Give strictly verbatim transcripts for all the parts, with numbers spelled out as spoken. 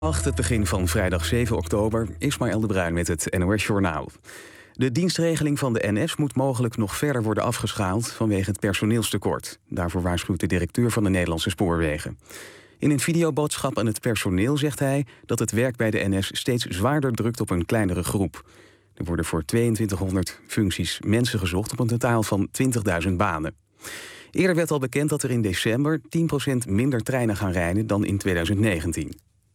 Acht het begin van vrijdag zeven oktober, Ismaël de Bruin met het N O S Journaal. De dienstregeling van de N S moet mogelijk nog verder worden afgeschaald vanwege het personeelstekort. Daarvoor waarschuwt de directeur van de Nederlandse Spoorwegen. In een videoboodschap aan het personeel zegt hij dat het werk bij de N S steeds zwaarder drukt op een kleinere groep. Er worden voor tweeëntwintighonderd functies mensen gezocht op een totaal van twintigduizend banen. Eerder werd al bekend dat er in december tien procent minder treinen gaan rijden dan in tweeduizend negentien.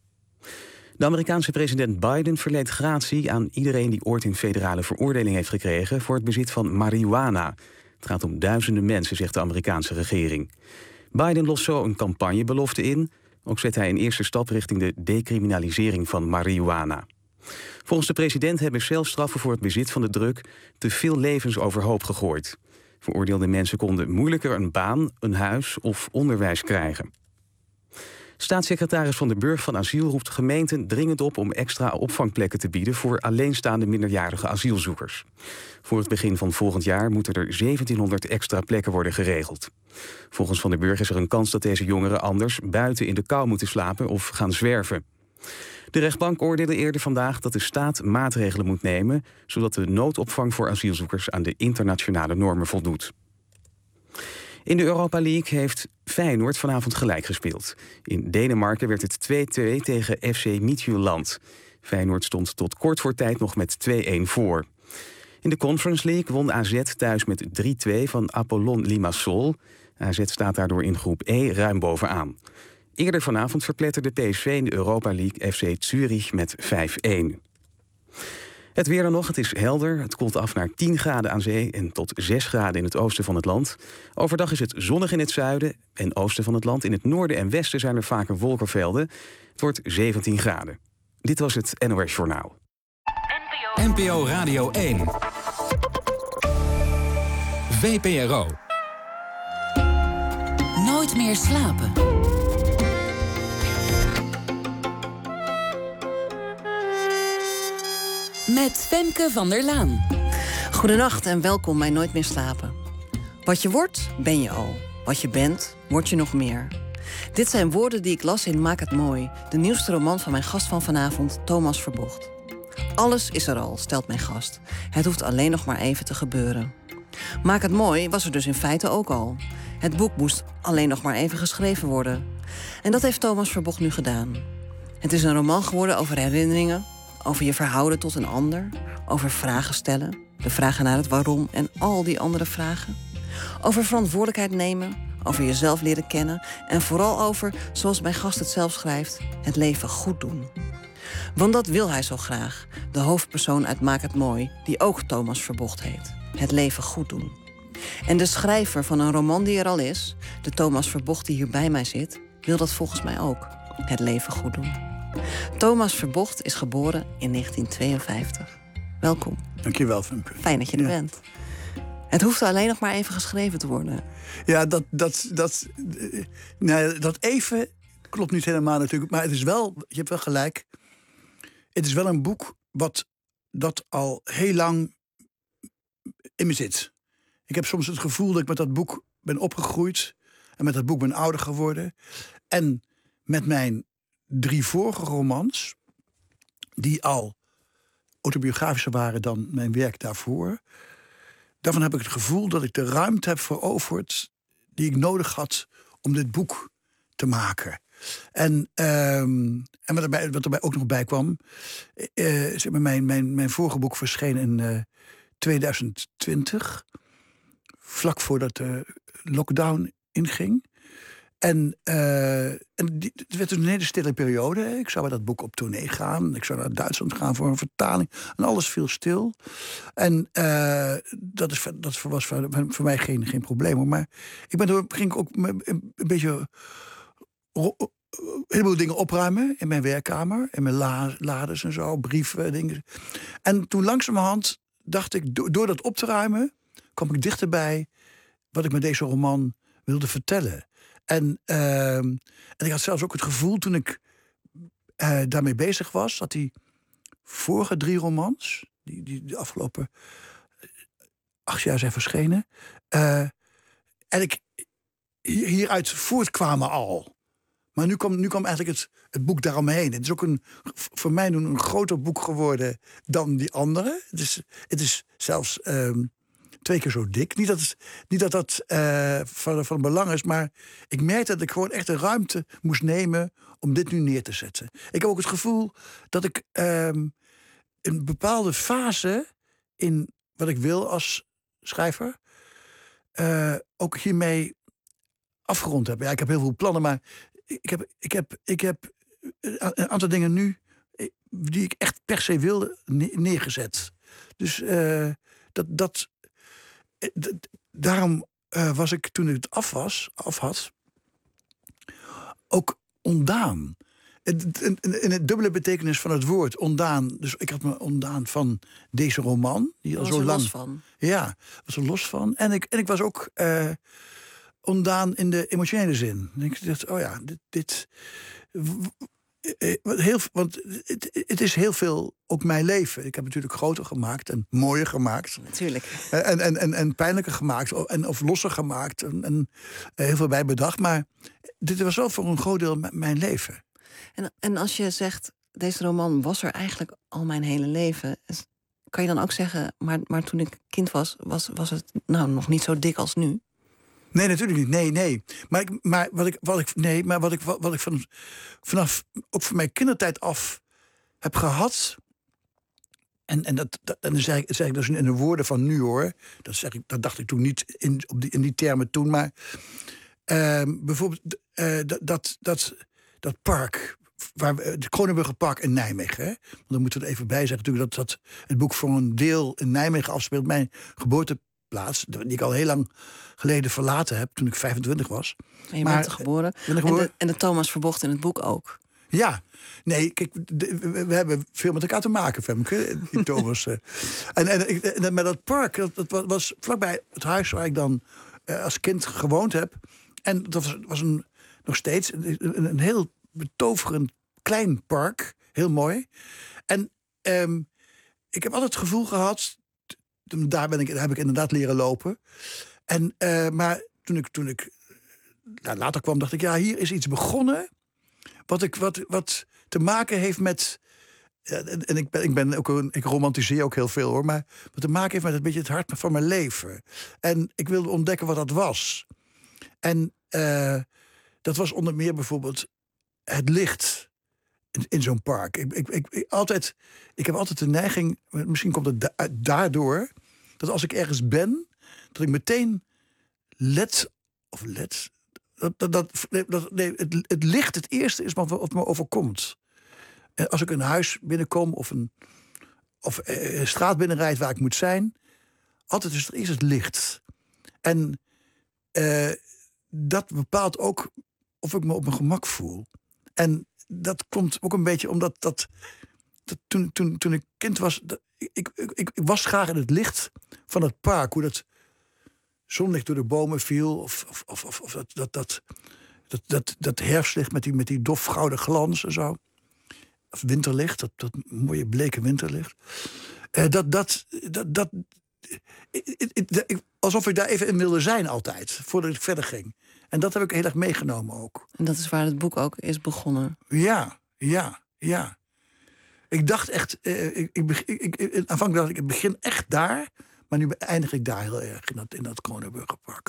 De Amerikaanse president Biden verleent gratie aan iedereen die ooit een federale veroordeling heeft gekregen voor het bezit van marihuana. Het gaat om duizenden mensen, zegt de Amerikaanse regering. Biden lost zo een campagnebelofte in. Ook zet hij een eerste stap richting de decriminalisering van marihuana. Volgens de president hebben celstraffen voor het bezit van de drug te veel levens overhoop gegooid. Veroordeelde mensen konden moeilijker een baan, een huis of onderwijs krijgen. Staatssecretaris Van den Burg van Asiel roept gemeenten dringend op om extra opvangplekken te bieden voor alleenstaande minderjarige asielzoekers. Voor het begin van volgend jaar moeten er zeventienhonderd extra plekken worden geregeld. Volgens Van den Burg is er een kans dat deze jongeren anders buiten in de kou moeten slapen of gaan zwerven. De rechtbank oordeelde eerder vandaag dat de staat maatregelen moet nemen, zodat de noodopvang voor asielzoekers aan de internationale normen voldoet. In de Europa League heeft Feyenoord vanavond gelijk gespeeld. In Denemarken werd het twee-twee tegen F C Midtjylland. Feyenoord stond tot kort voor tijd nog met twee-een voor. In de Conference League won A Z thuis met drie-twee van Apollon Limassol. A Z staat daardoor in groep E ruim bovenaan. Eerder vanavond verpletterde P S V in de Europa League F C Zurich met vijf-een. Het weer dan nog, het is helder. Het koelt af naar tien graden aan zee en tot zes graden in het oosten van het land. Overdag is het zonnig in het zuiden en oosten van het land. In het noorden en westen zijn er vaker wolkenvelden. Het wordt zeventien graden. Dit was het N O S Journaal. N P O Radio één. V P R O. Nooit meer slapen. Met Femke van der Laan. Goedenacht en welkom bij Nooit meer slapen. Wat je wordt, ben je al. Wat je bent, word je nog meer. Dit zijn woorden die ik las in Maak het mooi, de nieuwste roman van mijn gast van vanavond, Thomas Verbocht. Alles is er al, stelt mijn gast. Het hoeft alleen nog maar even te gebeuren. Maak het mooi was er dus in feite ook al. Het boek moest alleen nog maar even geschreven worden. En dat heeft Thomas Verbocht nu gedaan. Het is een roman geworden over herinneringen, over je verhouden tot een ander, over vragen stellen, de vragen naar het waarom en al die andere vragen. Over verantwoordelijkheid nemen, over jezelf leren kennen en vooral over, zoals mijn gast het zelf schrijft, het leven goed doen. Want dat wil hij zo graag, de hoofdpersoon uit Maak het mooi, die ook Thomas Verbocht heet. Het leven goed doen. En de schrijver van een roman die er al is, de Thomas Verbocht die hier bij mij zit, wil dat volgens mij ook. Het leven goed doen. Thomas Verbocht is geboren in negentien tweeënvijftig. Welkom. Dankjewel, Femke. Fijn dat je er ja. bent. Het hoeft alleen nog maar even geschreven te worden. Ja, dat, dat, dat, nou, dat even klopt niet helemaal natuurlijk. Maar het is wel, je hebt wel gelijk. Het is wel een boek wat dat al heel lang in me zit. Ik heb soms het gevoel dat ik met dat boek ben opgegroeid. En met dat boek ben ouder geworden. En met mijn drie vorige romans, die al autobiografischer waren dan mijn werk daarvoor, daarvan heb ik het gevoel dat ik de ruimte heb veroverd die ik nodig had om dit boek te maken. En, um, en wat, erbij, wat erbij ook nog bij kwam, uh, zeg maar mijn, mijn, mijn vorige boek verscheen in uh, tweeduizend twintig, vlak voordat de lockdown inging. En, uh, en die, het werd een hele stille periode. Ik zou met dat boek op tournee gaan. Ik zou naar Duitsland gaan voor een vertaling. En alles viel stil. En uh, dat, is, dat was voor, voor mij geen, geen probleem. Hoor. Maar ik ben, ging ook een, een beetje een heleboel dingen opruimen in mijn werkkamer. In mijn la, lades en zo, brieven, dingen. En toen langzamerhand dacht ik, do, door dat op te ruimen, kwam ik dichterbij wat ik met deze roman wilde vertellen. En, uh, en ik had zelfs ook het gevoel toen ik uh, daarmee bezig was, dat die vorige drie romans, die, die de afgelopen acht jaar zijn verschenen, uh, en ik hieruit voortkwamen al. Maar nu kwam, nu kwam eigenlijk het, het boek daaromheen. Het is ook een, voor mij nu een groter boek geworden dan die andere. Het is, het is zelfs um, twee keer zo dik. Niet dat het, niet dat, dat uh, van, van belang is, maar ik merkte dat ik gewoon echt de ruimte moest nemen om dit nu neer te zetten. Ik heb ook het gevoel dat ik um, een bepaalde fase in wat ik wil als schrijver uh, ook hiermee afgerond heb. Ja, ik heb heel veel plannen, maar ik heb, ik heb, ik heb een aantal dingen nu die ik echt per se wilde neergezet. Dus uh, dat, dat, dat daarom uh, was ik, toen ik het af was, af had, ook ontdaan. In, in het dubbele betekenis van het woord ontdaan. Dus ik had me ontdaan van deze roman. Die al was zo er lang. los van. Ja, was er los van. En ik, en ik was ook uh, ontdaan in de emotionele zin. Ik dacht, oh ja, dit. dit heel, want het, het is heel veel ook mijn leven. Ik heb natuurlijk groter gemaakt en mooier gemaakt. Natuurlijk. En, en, en, en pijnlijker gemaakt en, of losser gemaakt. En, en heel veel bij bedacht. Maar dit was wel voor een groot deel m- mijn leven. En, en als je zegt, deze roman was er eigenlijk al mijn hele leven, kan je dan ook zeggen, maar, maar toen ik kind was, was, was het nou nog niet zo dik als nu? Nee, natuurlijk niet. Nee, nee. Maar, ik, maar wat ik, wat ik, nee, maar wat ik, wat, wat ik van, vanaf, ook van mijn kindertijd af heb gehad. En, en dat, dat, en dan zeg ik, zeg ik dus in de woorden van nu hoor. Dat, zeg ik, dat dacht ik toen niet in, op die, in die termen toen. Maar uh, bijvoorbeeld uh, dat, dat, dat, dat park. Waar we, het Kronenburgerpark in Nijmegen. Hè? Want dan moeten we er even bij zeggen natuurlijk dat, dat het boek voor een deel in Nijmegen afspeelt. Mijn geboorteplaats, die ik al heel lang geleden verlaten heb, toen ik vijfentwintig was. En je maar, bent er geboren. Ben geboren. En, de, en de Thomas Verbocht in het boek ook. Ja, nee, kijk, de, we, we hebben veel met elkaar te maken, Femke, die Thomas. en, en, en met dat park, dat, dat was vlakbij het huis waar ik dan uh, als kind gewoond heb. En dat was, was een, nog steeds een, een heel betoverend klein park. Heel mooi. En um, ik heb altijd het gevoel gehad, daar, ben ik, daar heb ik inderdaad leren lopen. En, uh, maar toen ik, toen ik nou, later kwam, dacht ik, ja, hier is iets begonnen Wat, ik, wat, wat te maken heeft met. Ja, en en ik, ben, ik, ben ook een, ik romantiseer ook heel veel hoor. Maar wat te maken heeft met een beetje het hart van mijn leven. En ik wilde ontdekken wat dat was. En uh, dat was onder meer bijvoorbeeld het licht in, in zo'n park. Ik, ik, ik, ik, altijd, ik heb altijd de neiging, misschien komt het da- daardoor, dat als ik ergens ben, dat ik meteen let. Of let. Dat, dat, dat, dat, nee, het, het licht het eerste is wat, wat me overkomt. En als ik een huis binnenkom of een, of een straat binnenrijd waar ik moet zijn, altijd is er eerst het licht. En uh, dat bepaalt ook of ik me op mijn gemak voel. En dat komt ook een beetje omdat dat, dat toen, toen, toen ik kind was, dat, ik, ik, ik, ik was graag in het licht van het park, hoe dat zonlicht door de bomen viel, of, of, of, of, of dat, dat, dat, dat, dat, dat herfstlicht met die, met die dof gouden glans en zo. Of winterlicht, dat, dat mooie bleke winterlicht. Uh, dat, dat, dat, dat, ik, ik, ik, alsof ik daar even in wilde zijn altijd, voordat ik verder ging. En dat heb ik heel erg meegenomen ook. En dat is waar het boek ook is begonnen. Ja, ja, ja. Ik dacht echt, uh, ik, ik, ik, ik, aanvankelijk dacht ik, ik begin echt daar. Maar nu eindig ik daar heel erg, in dat, in dat Kronenburgerpark.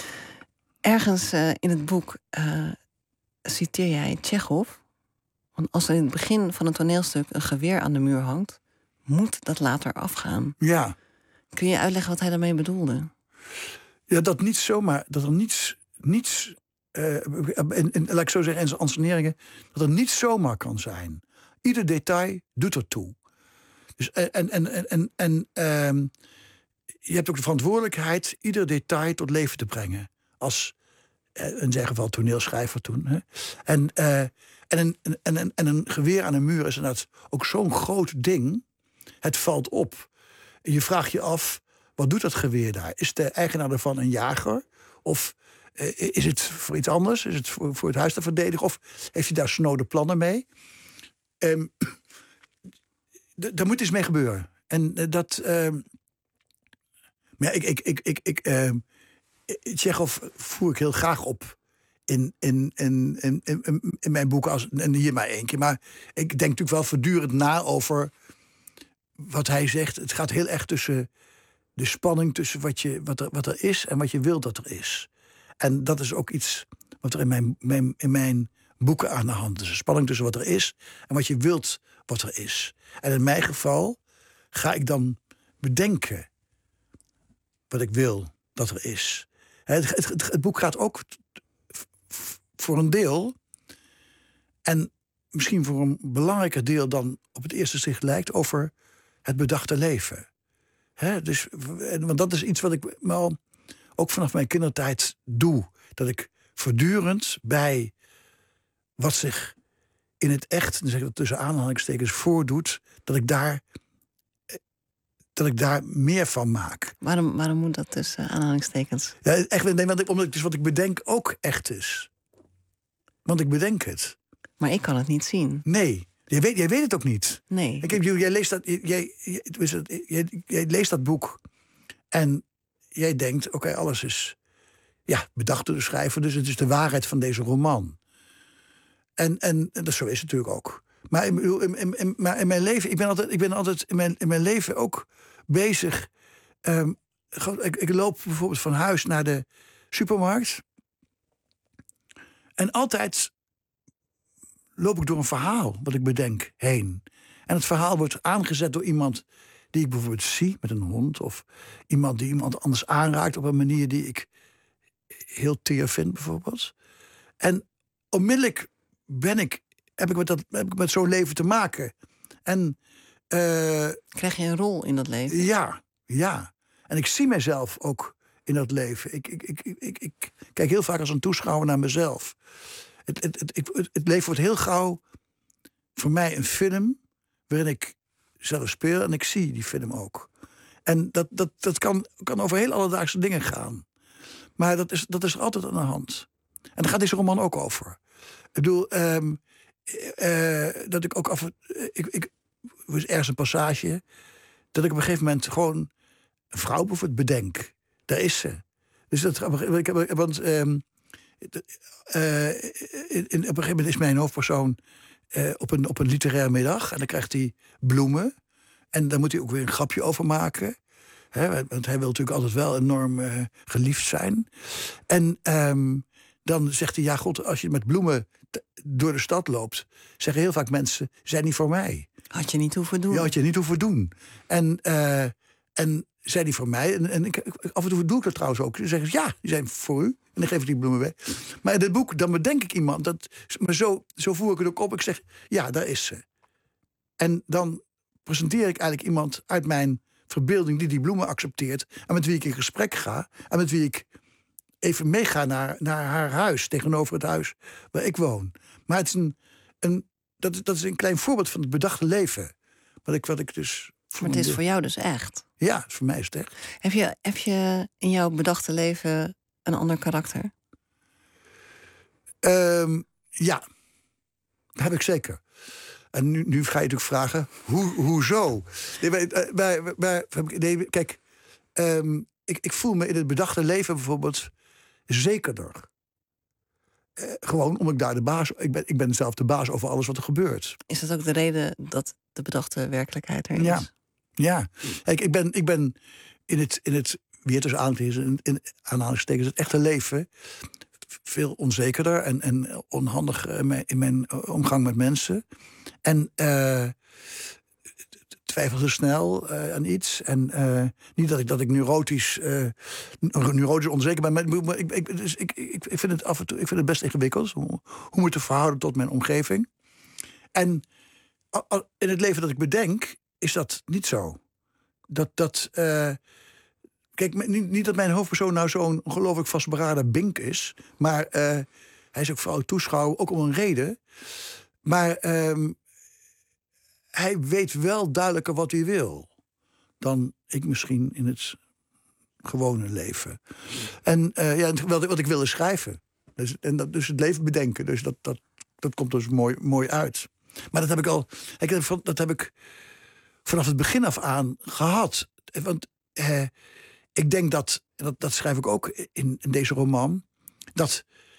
Ergens uh, in het boek uh, citeer jij Tsjechov. Want als er in het begin van een toneelstuk een geweer aan de muur hangt, moet dat later afgaan. Ja. Kun je uitleggen wat hij daarmee bedoelde? Ja, dat niet zomaar, dat er niets, niets uh, en, en, laat ik zo zeggen, in zijn anseneringen, dat er niets zomaar kan zijn. Ieder detail doet ertoe. Dus, en en, en, en, en uh, je hebt ook de verantwoordelijkheid ieder detail tot leven te brengen. Als, in zijn geval, toneelschrijver toen. Hè. En, uh, en, een, en, en, en een geweer aan een muur is inderdaad ook zo'n groot ding. Het valt op. En je vraagt je af, wat doet dat geweer daar? Is de eigenaar ervan een jager? Of uh, is het voor iets anders? Is het voor, voor het huis te verdedigen? Of heeft hij daar snode plannen mee? Um, d- daar moet iets mee gebeuren. En uh, dat... Uh, Maar ja, ik, ik, ik, ik, ik, uh, Tsjechov voer ik heel graag op in, in, in, in, in, in mijn boeken, als, en hier maar één keer. Maar ik denk natuurlijk wel voortdurend na over wat hij zegt. Het gaat heel erg tussen de spanning tussen wat, je, wat, er, wat er is en wat je wilt dat er is. En dat is ook iets wat er in mijn, mijn, in mijn boeken aan de hand is. De spanning tussen wat er is en wat je wilt wat er is. En in mijn geval ga ik dan bedenken wat ik wil dat er is. Het, het, het, het boek gaat ook voor een deel, en misschien voor een belangrijker deel dan op het eerste zicht lijkt, over het bedachte leven. He, dus, want dat is iets wat ik wel ook vanaf mijn kindertijd doe. Dat ik voortdurend bij wat zich in het echt, dan zeg ik dat tussen aanhalingstekens, voordoet, dat ik daar, dat ik daar meer van maak. Waarom, waarom moet dat tussen aanhalingstekens? Ja, echt, nee, want ik, omdat het is wat ik bedenk ook echt is. Want ik bedenk het. Maar ik kan het niet zien. Nee, jij weet, jij weet het ook niet. Nee. Ik heb, jij, leest dat, jij, jij, jij, jij leest dat boek en jij denkt, oké, okay, alles is ja, bedacht door de schrijver, dus het is de waarheid van deze roman. En, en, en dat zo is het natuurlijk ook. Maar in, in, in, maar in mijn leven, ik ben altijd, ik ben altijd in, mijn, in mijn leven ook bezig. Um, ik, ik loop bijvoorbeeld van huis naar de supermarkt. En altijd loop ik door een verhaal wat ik bedenk heen. En het verhaal wordt aangezet door iemand die ik bijvoorbeeld zie met een hond, of iemand die iemand anders aanraakt op een manier die ik heel teer vind bijvoorbeeld. En onmiddellijk ben ik, heb ik met, dat, heb ik met zo'n leven te maken. En uh, krijg je een rol in dat leven? Ja, ja. En ik zie mezelf ook in dat leven. Ik, ik, ik, ik, ik kijk heel vaak als een toeschouwer naar mezelf. Het, het, het, het, het leven wordt heel gauw voor mij een film waarin ik zelf speel en ik zie die film ook. En dat, dat, dat kan, kan over heel alledaagse dingen gaan. Maar dat is, dat is er altijd aan de hand. En daar gaat deze roman ook over. Ik bedoel, um, uh, dat ik ook af. Ik, ik, er is ergens een passage dat ik op een gegeven moment gewoon een vrouw bijvoorbeeld bedenk. Daar is ze. Dus dat, ik heb, want um, uh, in, in, op een gegeven moment is mijn hoofdpersoon uh, op, een, op een literaire middag en dan krijgt hij bloemen en daar moet hij ook weer een grapje over maken. He, want hij wil natuurlijk altijd wel enorm uh, geliefd zijn. En um, dan zegt hij, ja god, als je met bloemen t- door de stad loopt, zeggen heel vaak mensen, zijn niet voor mij. Had je niet hoeven doen. Ja, had je niet hoeven doen. En, uh, en zijn die voor mij? En, en ik, af en toe doe ik dat trouwens ook. Dan zeggen ze, ja, die zijn voor u. En dan geef ik die bloemen weg. Maar in dit boek, dan bedenk ik iemand. Dat, maar zo, zo voer ik het ook op. Ik zeg, ja, daar is ze. En dan presenteer ik eigenlijk iemand uit mijn verbeelding die die bloemen accepteert. En met wie ik in gesprek ga. En met wie ik even meega naar, naar haar huis. Tegenover het huis waar ik woon. Maar het is een, een, dat, dat is een klein voorbeeld van het bedachte leven. Wat ik, wat ik dus... Maar het is voor jou dus echt? Ja, voor mij is het echt. Heb je, heb je in jouw bedachte leven een ander karakter? Um, ja, dat heb ik zeker. En nu, nu ga je natuurlijk vragen, hoe, hoezo? Nee, bij, bij, bij, nee, kijk, um, ik, ik voel me in het bedachte leven bijvoorbeeld zekerder. Uh, gewoon omdat ik daar de baas... Ik ben, ik ben zelf de baas over alles wat er gebeurt. Is dat ook de reden dat de bedachte werkelijkheid er is? Ja, ja. Kijk, ik ben, ik ben in het, in het weer tussen aanhalingstekens, in aanhalingstekens, het echte leven veel onzekerder en, en onhandig in mijn omgang met mensen. En uh, twijfelde snel uh, aan iets. En uh, niet dat ik, dat ik neurotisch, uh, neurotisch onzeker ben. Maar ik, ik, dus ik, ik, ik, vind het af en toe, ik vind het best ingewikkeld hoe, hoe me te verhouden tot mijn omgeving. En in het leven dat ik bedenk, is dat niet zo. Dat, dat, uh, kijk, niet, niet dat mijn hoofdpersoon nou zo'n ongelooflijk vastberaden bink is. Maar uh, hij is ook vooral toeschouwer, ook om een reden. Maar uh, hij weet wel duidelijker wat hij wil dan ik misschien in het gewone leven. En uh, ja, wat, wat ik wil is schrijven. Dus, en dat, dus het leven bedenken. Dus dat, dat, dat komt dus mooi, mooi uit. Maar dat heb ik al. Dat heb ik vanaf het begin af aan gehad. Want eh, ik denk dat, dat, dat schrijf ik ook in, in deze roman, dat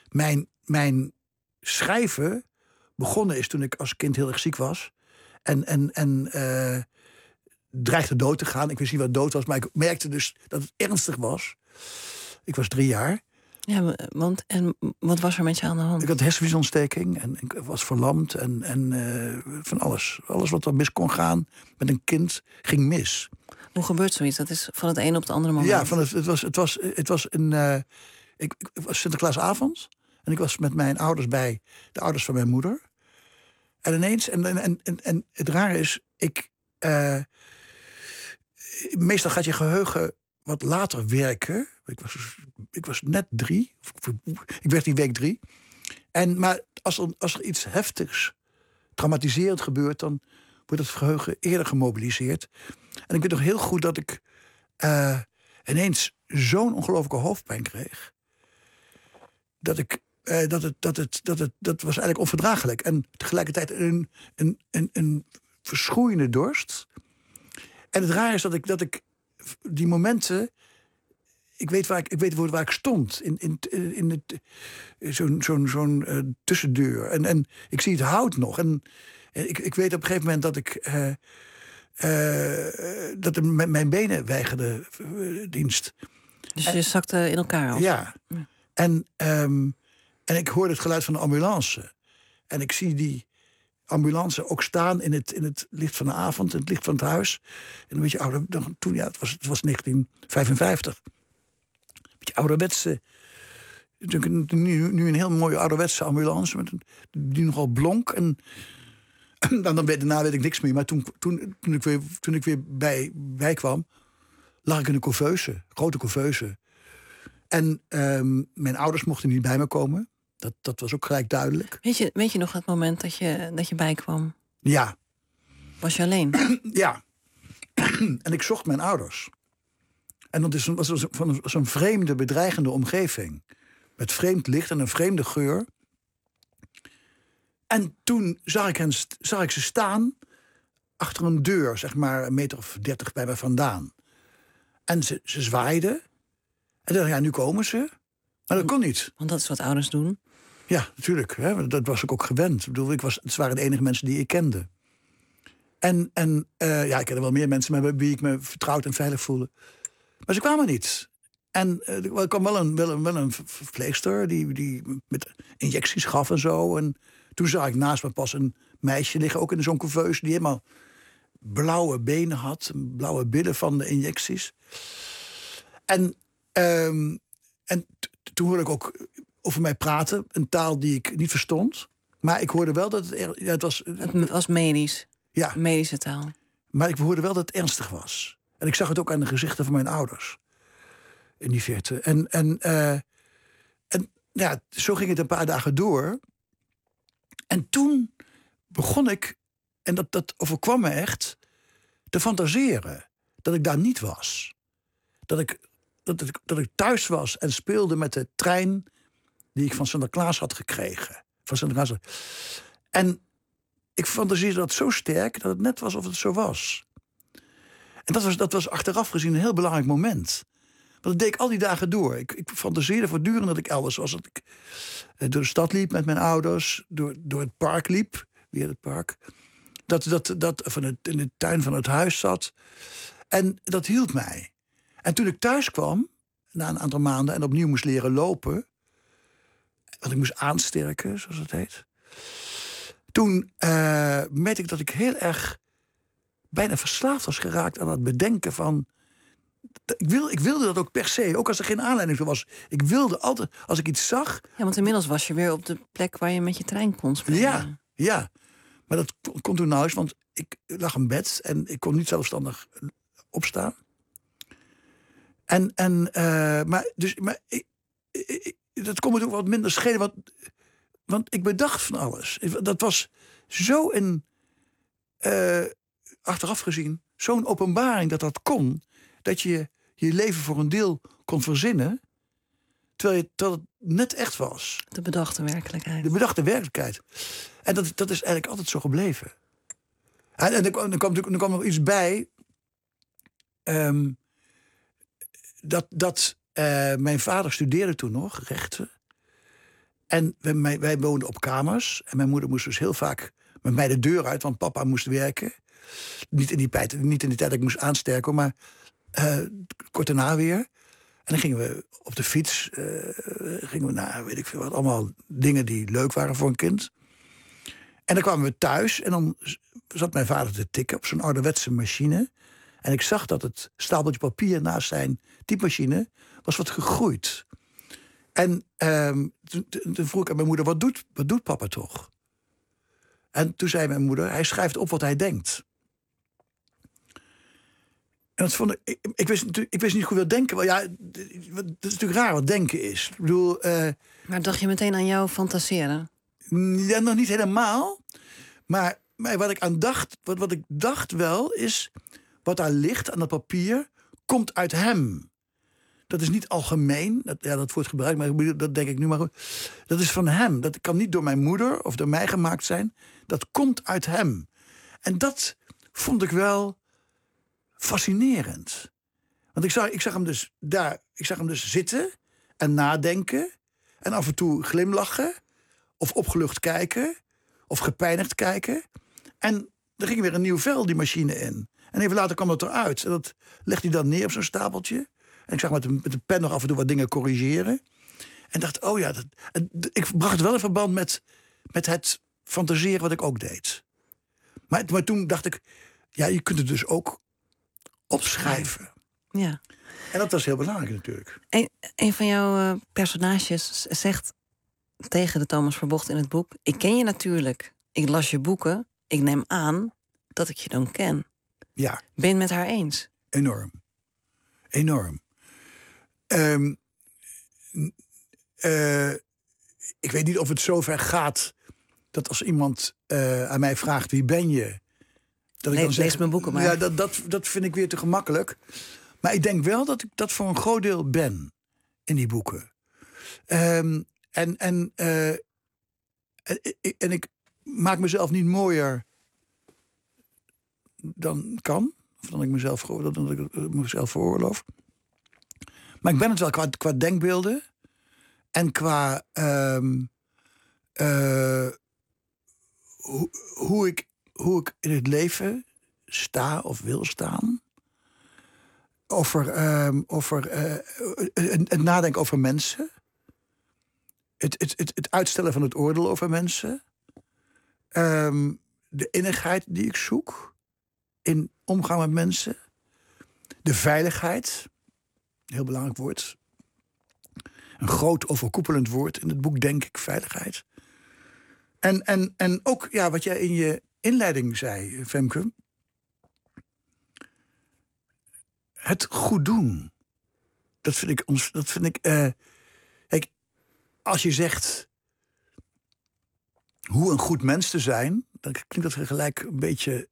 mijn, mijn schrijven begonnen is toen ik als kind heel erg ziek was. En, en, en uh, dreigde dood te gaan. Ik wist niet wat dood was, maar ik merkte dus dat het ernstig was. Ik was drie jaar. Ja, want en wat was er met je aan de hand? Ik had hersenvliesontsteking en ik was verlamd en, en uh, van alles. Alles wat er mis kon gaan met een kind ging mis. Hoe gebeurt zoiets? Dat is van het een op het andere moment? Ja, van het, het, was, het, was, het was een... Uh, ik, ik was Sinterklaasavond en ik was met mijn ouders bij de ouders van mijn moeder. En ineens, en, en, en, en het rare is, ik... Uh, meestal gaat je geheugen wat later werken. Ik was, ik was net drie. Ik werd die week drie. En, maar als er, als er iets heftigs, traumatiserend gebeurt, dan wordt het geheugen eerder gemobiliseerd. En ik weet nog heel goed dat ik uh, ineens zo'n ongelooflijke hoofdpijn kreeg. Dat ik. Uh, dat, het, dat, het, dat, het, dat was eigenlijk onverdraaglijk. En tegelijkertijd een, een, een, een verschroeiende dorst. En het raar is dat ik, dat ik die momenten. Ik weet waar ik, ik weet waar ik stond. In, in, in het, zo'n, zo'n, zo'n uh, tussendeur. En, en ik zie het hout nog. En, en ik, ik weet op een gegeven moment dat ik. Uh, uh, dat de, mijn, mijn benen weigerden uh, dienst. Dus je en, zakte in elkaar af? Ja. ja. En, um, en ik hoorde het geluid van de ambulance. En ik zie die ambulance ook staan in het, in het licht van de avond, in het licht van het huis. En een beetje ouder. Toen, ja, het was, het was negentien vijfenvijftig. Een beetje ouderwetse. Nu, nu een heel mooie ouderwetse ambulance. Met een, die nogal blonk. En dan, dan weet, daarna weet ik niks meer. Maar toen, toen, toen ik weer, toen ik weer bij, bij kwam, lag ik in een couveuse. Grote couveuse. En um, mijn ouders mochten niet bij me komen. Dat, dat was ook gelijk duidelijk. Weet je, weet je nog het moment dat je, dat je bijkwam? Ja. Was je alleen? Ja. En ik zocht mijn ouders. En dat is een, was een, was een vreemde, bedreigende omgeving. Met vreemd licht en een vreemde geur. En toen zag ik, hen, zag ik ze staan achter een deur, zeg maar een meter of dertig bij mij vandaan. En ze, ze zwaaiden. En dacht, ja, nu komen ze. Maar dat kon niet. Want dat is wat ouders doen. Ja, natuurlijk. Hè, dat was ik ook gewend. Ik bedoel, ik was, het waren de enige mensen die ik kende. En, en uh, ja, ik kende wel meer mensen met wie ik me vertrouwd en veilig voelde. Maar ze kwamen niet. En uh, er kwam wel een, wel een, wel een verpleegster die, die met injecties gaf en zo. En toen zag ik naast me pas een meisje liggen, ook in zo'n couveuse, die helemaal blauwe benen had. Blauwe billen van de injecties. En, um, en t- toen hoorde ik ook over mij praten, een taal die ik niet verstond. Maar ik hoorde wel dat het... Er, ja, het, was, het was medisch. Ja. Medische taal. Maar ik hoorde wel dat het ernstig was. En ik zag het ook aan de gezichten van mijn ouders. In die verte. En, en, uh, en ja, zo ging het een paar dagen door. En toen begon ik, en dat, dat overkwam me echt, te fantaseren. Dat ik daar niet was. Dat ik, dat, ik, dat ik thuis was en speelde met de trein die ik van Sinterklaas had gekregen. Van Sinterklaas. En ik fantaseerde dat zo sterk dat het net was of het zo was. En dat was, dat was achteraf gezien een heel belangrijk moment. Want dat deed ik al die dagen door. Ik, ik fantaseerde voortdurend dat ik elders was. Dat ik door de stad liep met mijn ouders. Door, door het park liep. Weer het park. Dat, dat, dat van het, in de tuin van het huis zat. En dat hielp mij. En toen ik thuis kwam, na een aantal maanden, en opnieuw moest leren lopen. Want ik moest aansterken, zoals het heet. Toen uh, merkte ik dat ik heel erg bijna verslaafd was geraakt aan het bedenken van... Ik, wil, ik wilde dat ook per se, ook als er geen aanleiding voor was. Ik wilde altijd, als ik iets zag... Ja, want inmiddels was je weer op de plek waar je met je trein kon spelen. Ja, ja. Maar dat kon, kon toen nauwelijks, want ik lag in bed en ik kon niet zelfstandig opstaan. En, en uh, maar, dus, maar ik, ik, dat kon me ook wat minder schelen, want, want ik bedacht van alles. Dat was zo een, uh, achteraf gezien, zo'n openbaring dat dat kon, dat je je leven voor een deel kon verzinnen, terwijl, je, terwijl het net echt was. De bedachte werkelijkheid. De bedachte werkelijkheid. En dat, dat is eigenlijk altijd zo gebleven. En, en er, kwam, er, kwam, er kwam nog iets bij. Um, dat dat uh, mijn vader studeerde toen nog, rechten. En wij, wij woonden op kamers. En mijn moeder moest dus heel vaak met mij de deur uit, want papa moest werken. Niet in die tijd, niet in die tijd dat ik moest aansterken, maar uh, kort daarna weer. En dan gingen we op de fiets, uh, gingen we naar, weet ik veel wat, allemaal dingen die leuk waren voor een kind. En dan kwamen we thuis en dan zat mijn vader te tikken op zo'n ouderwetse machine. En ik zag dat het stapeltje papier naast zijn typemachine was wat gegroeid. En um, toen, toen vroeg ik aan mijn moeder, wat doet, wat doet papa toch? En toen zei mijn moeder, hij schrijft op wat hij denkt. En dat vond ik, ik, ik, wist, ik wist niet goed wat denken. Ja, dat is natuurlijk raar wat denken is. Ik bedoel, uh, maar dacht je meteen aan jou fantaseren? Ja, nog niet helemaal. Maar, maar wat ik aan dacht, wat, wat ik dacht wel, is wat daar ligt aan dat papier, komt uit hem. Dat is niet algemeen. Dat, ja, dat wordt gebruikt, maar dat denk ik nu maar goed. Dat is van hem. Dat kan niet door mijn moeder of door mij gemaakt zijn. Dat komt uit hem. En dat vond ik wel fascinerend. Want ik zag, ik zag hem dus daar, ik zag hem dus zitten en nadenken en af en toe glimlachen of opgelucht kijken of gepijnigd kijken. En er ging weer een nieuw vel die machine in. En even later kwam dat eruit. En dat legde hij dan neer op zo'n stapeltje. En ik zag met de, met de pen nog af en toe wat dingen corrigeren. En dacht, oh ja, dat, ik bracht het wel in verband met, met het fantaseren wat ik ook deed. Maar, maar toen dacht ik, ja, je kunt het dus ook opschrijven. Ja. En dat was heel belangrijk natuurlijk. Een, een van jouw uh, personages zegt tegen de Thomas Verbocht in het boek: ik ken je natuurlijk. Ik las je boeken. Ik neem aan dat ik je dan ken. Ja. Ben je het met haar eens? Enorm. Enorm. Um, uh, ik weet niet of het zover gaat dat als iemand uh, aan mij vraagt wie ben je, dat ik lees, dan zeg, lees mijn boeken maar. Ja, dat, dat, dat vind ik weer te gemakkelijk. Maar ik denk wel dat ik dat voor een groot deel ben in die boeken. Um, en, en, uh, en, en ik maak mezelf niet mooier dan kan. Of dan ik mezelf, dan ik mezelf veroorloof. Maar ik ben het wel qua, qua denkbeelden. En qua um, uh, hoe, hoe, ik, hoe ik in het leven sta of wil staan. Over, um, over uh, het, het nadenken over mensen. Het, het, het, het uitstellen van het oordeel over mensen. Um, de innigheid die ik zoek in omgang met mensen. De veiligheid, een heel belangrijk woord. Een groot overkoepelend woord in het boek, denk ik, veiligheid. En, en, en ook ja, wat jij in je inleiding zei, Femke. Het goed doen. Dat vind ik ons. Dat vind ik. Uh, kijk, als je zegt hoe een goed mens te zijn, dan klinkt dat gelijk een beetje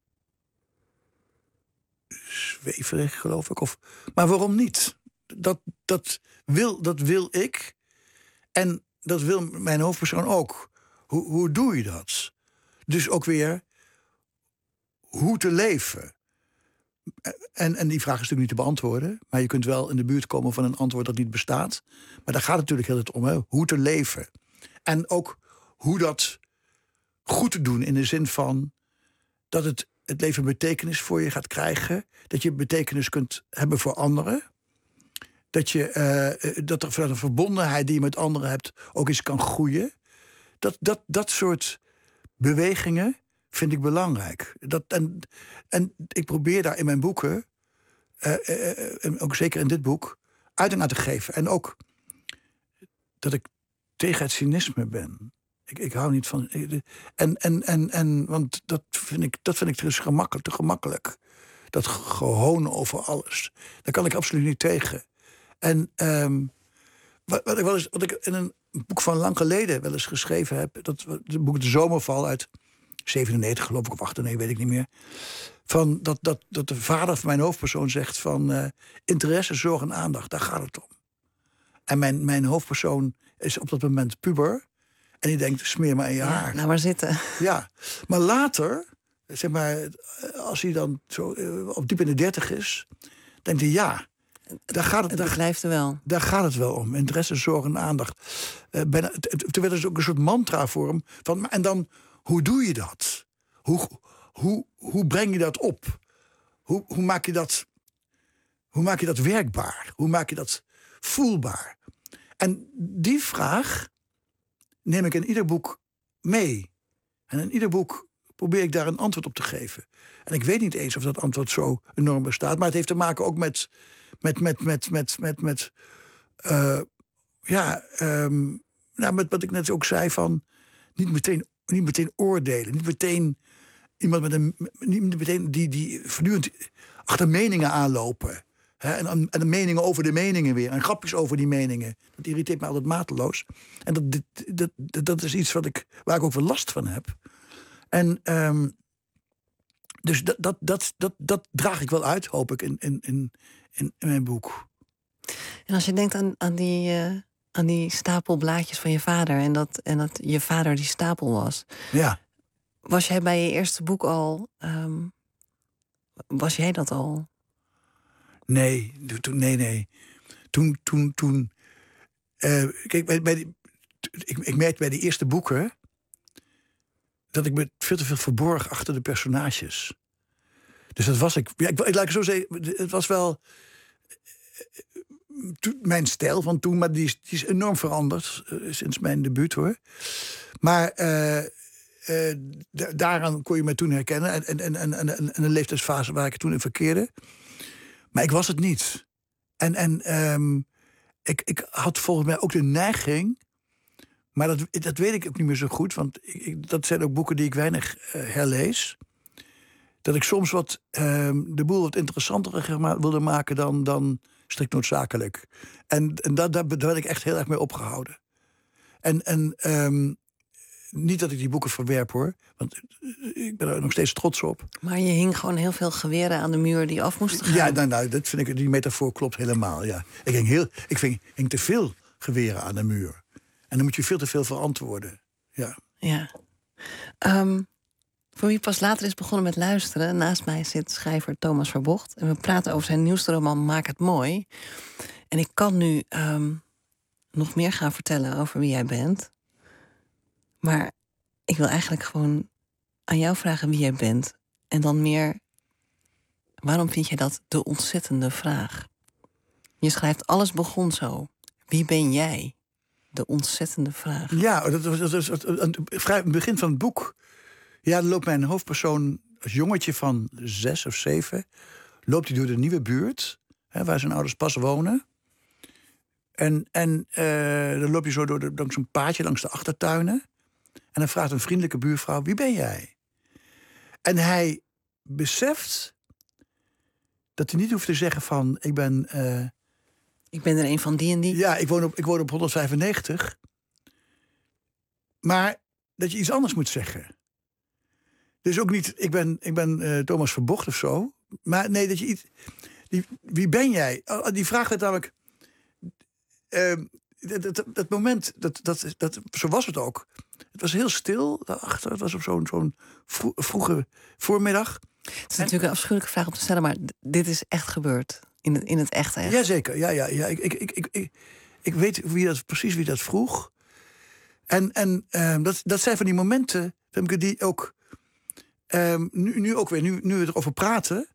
zweverig, geloof ik. Of, maar waarom niet? Dat, dat, wil, dat wil ik. En dat wil mijn hoofdpersoon ook. Hoe, hoe doe je dat? Dus ook weer hoe te leven. En, en die vraag is natuurlijk niet te beantwoorden. Maar je kunt wel in de buurt komen van een antwoord dat niet bestaat. Maar daar gaat het natuurlijk heel het om. Hè? Hoe te leven. En ook hoe dat goed te doen in de zin van dat het, het leven betekenis voor je gaat krijgen. Dat je betekenis kunt hebben voor anderen. Dat, je, uh, dat er vanuit een verbondenheid die je met anderen hebt ook eens kan groeien. Dat, dat, dat soort bewegingen vind ik belangrijk. Dat, en, en ik probeer daar in mijn boeken, uh, uh, en ook zeker in dit boek, uiting aan te geven. En ook dat ik tegen het cynisme ben. Ik, ik hou niet van. En, en, en, en want dat vind ik, dat vind ik dus gemakkelijk, te gemakkelijk. Dat gehoon over alles. Daar kan ik absoluut niet tegen. En um, wat, wat, ik wel eens, wat ik in een boek van lang geleden wel eens geschreven heb, dat het boek De Zomerval uit zevenennegentig, geloof ik, of achtennegentig, weet ik niet meer. Van dat, dat, dat de vader van mijn hoofdpersoon zegt van uh, interesse, zorg en aandacht, daar gaat het om. En mijn, mijn hoofdpersoon is op dat moment puber. En die denkt, smeer maar in je ja, haar. Nou maar zitten. Ja, maar later, zeg maar, als hij dan zo uh, op diep in de dertig is, denkt hij, ja, daar gaat het, Het daar, blijft er wel. daar gaat het wel om. Interesse, zorg en aandacht. Uh, bijna, terwijl er is ook een soort mantra voor hem. Van, en dan, hoe doe je dat? Hoe, hoe, hoe breng je dat op? Hoe, hoe, maak je dat, hoe maak je dat werkbaar? Hoe maak je dat voelbaar? En die vraag neem ik in ieder boek mee. En in ieder boek probeer ik daar een antwoord op te geven. En ik weet niet eens of dat antwoord zo enorm bestaat. Maar het heeft te maken ook met... met, met, met, met, met, met uh, ja, um, nou, met wat ik net ook zei van... niet meteen, niet meteen oordelen. Niet meteen iemand met een... niet meteen die, die voortdurend achter meningen aanlopen. Hè, en, en de meningen over de meningen weer. En grapjes over die meningen. Dat irriteert me altijd mateloos. En dat, dat, dat, dat is iets wat ik, waar ik ook wel last van heb. En um, dus dat, dat, dat, dat, dat draag ik wel uit, hoop ik, in, in, in, in mijn boek. En als je denkt aan, aan, die, uh, aan die stapel blaadjes van je vader... En dat, en dat je vader die stapel was... Ja. Was jij bij je eerste boek al... Um, was jij dat al? Nee, toen, nee, nee. Toen, toen, toen... Uh, kijk, bij, bij die, ik, ik merkte bij die eerste boeken... dat ik me veel te veel verborg achter de personages. Dus dat was ik... Ja, ik, ik laat het zo zeggen, het was wel... To, mijn stijl van toen, maar die is, die is enorm veranderd... Uh, sinds mijn debuut, hoor. Maar... Uh, Uh, d- daaraan kon je me toen herkennen. En, en, en, en, en een leeftijdsfase waar ik toen in verkeerde. Maar ik was het niet. En, en um, ik, ik had volgens mij ook de neiging... maar dat, dat weet ik ook niet meer zo goed... want ik, ik, dat zijn ook boeken die ik weinig uh, herlees... dat ik soms wat um, de boel wat interessanter wilde maken... dan, dan strikt noodzakelijk. En, en dat, daar ben ik echt heel erg mee opgehouden. En... en um, niet dat ik die boeken verwerp, hoor. Want ik ben er nog steeds trots op. Maar je hing gewoon heel veel geweren aan de muur die af moesten gaan. Ja, nou, nou dat vind ik, die metafoor klopt helemaal, ja. Ik hing, heel, ik vind, hing te veel geweren aan de muur. En dan moet je veel te veel verantwoorden. Ja. Ja. Um, voor wie pas later is begonnen met luisteren... naast mij zit schrijver Thomas Verbocht. En we praten over zijn nieuwste roman Maak het mooi. En ik kan nu um, nog meer gaan vertellen over wie jij bent... Maar ik wil eigenlijk gewoon aan jou vragen wie jij bent. En dan meer, waarom vind jij dat de ontzettende vraag? Je schrijft, alles begon zo. Wie ben jij? De ontzettende vraag. Ja, dat was, dat was, dat was vrij het begin van het boek. Ja, dan loopt mijn hoofdpersoon als jongetje van zes of zeven... loopt hij door de nieuwe buurt, hè, waar zijn ouders pas wonen. En, en uh, dan loop je zo door de, langs een paadje langs de achtertuinen... En dan vraagt een vriendelijke buurvrouw, wie ben jij? En hij beseft dat hij niet hoeft te zeggen van, ik ben... Uh, ik ben er een van die en die. Ja, ik woon op, ik woon op honderdvijfennegentig. Maar dat je iets anders moet zeggen. Dus ook niet, ik ben, ik ben uh, Thomas Verbocht of zo. Maar nee, dat je iets... Die, wie ben jij? Die vraag werd namelijk... Uh, dat, dat, dat moment, dat, dat, dat, zo was het ook... Het was heel stil daarachter. Het was op zo'n zo'n vro- vroege voormiddag. Het is en... natuurlijk een afschuwelijke vraag om te stellen... maar d- dit is echt gebeurd. In het, in het echte echt. Jazeker, ja, ja, ja. Ik, ik, ik, ik, ik, ik weet wie dat, precies wie dat vroeg. En, en um, dat, dat zijn van die momenten... die ook... Um, nu, nu ook weer, nu, nu we erover praten...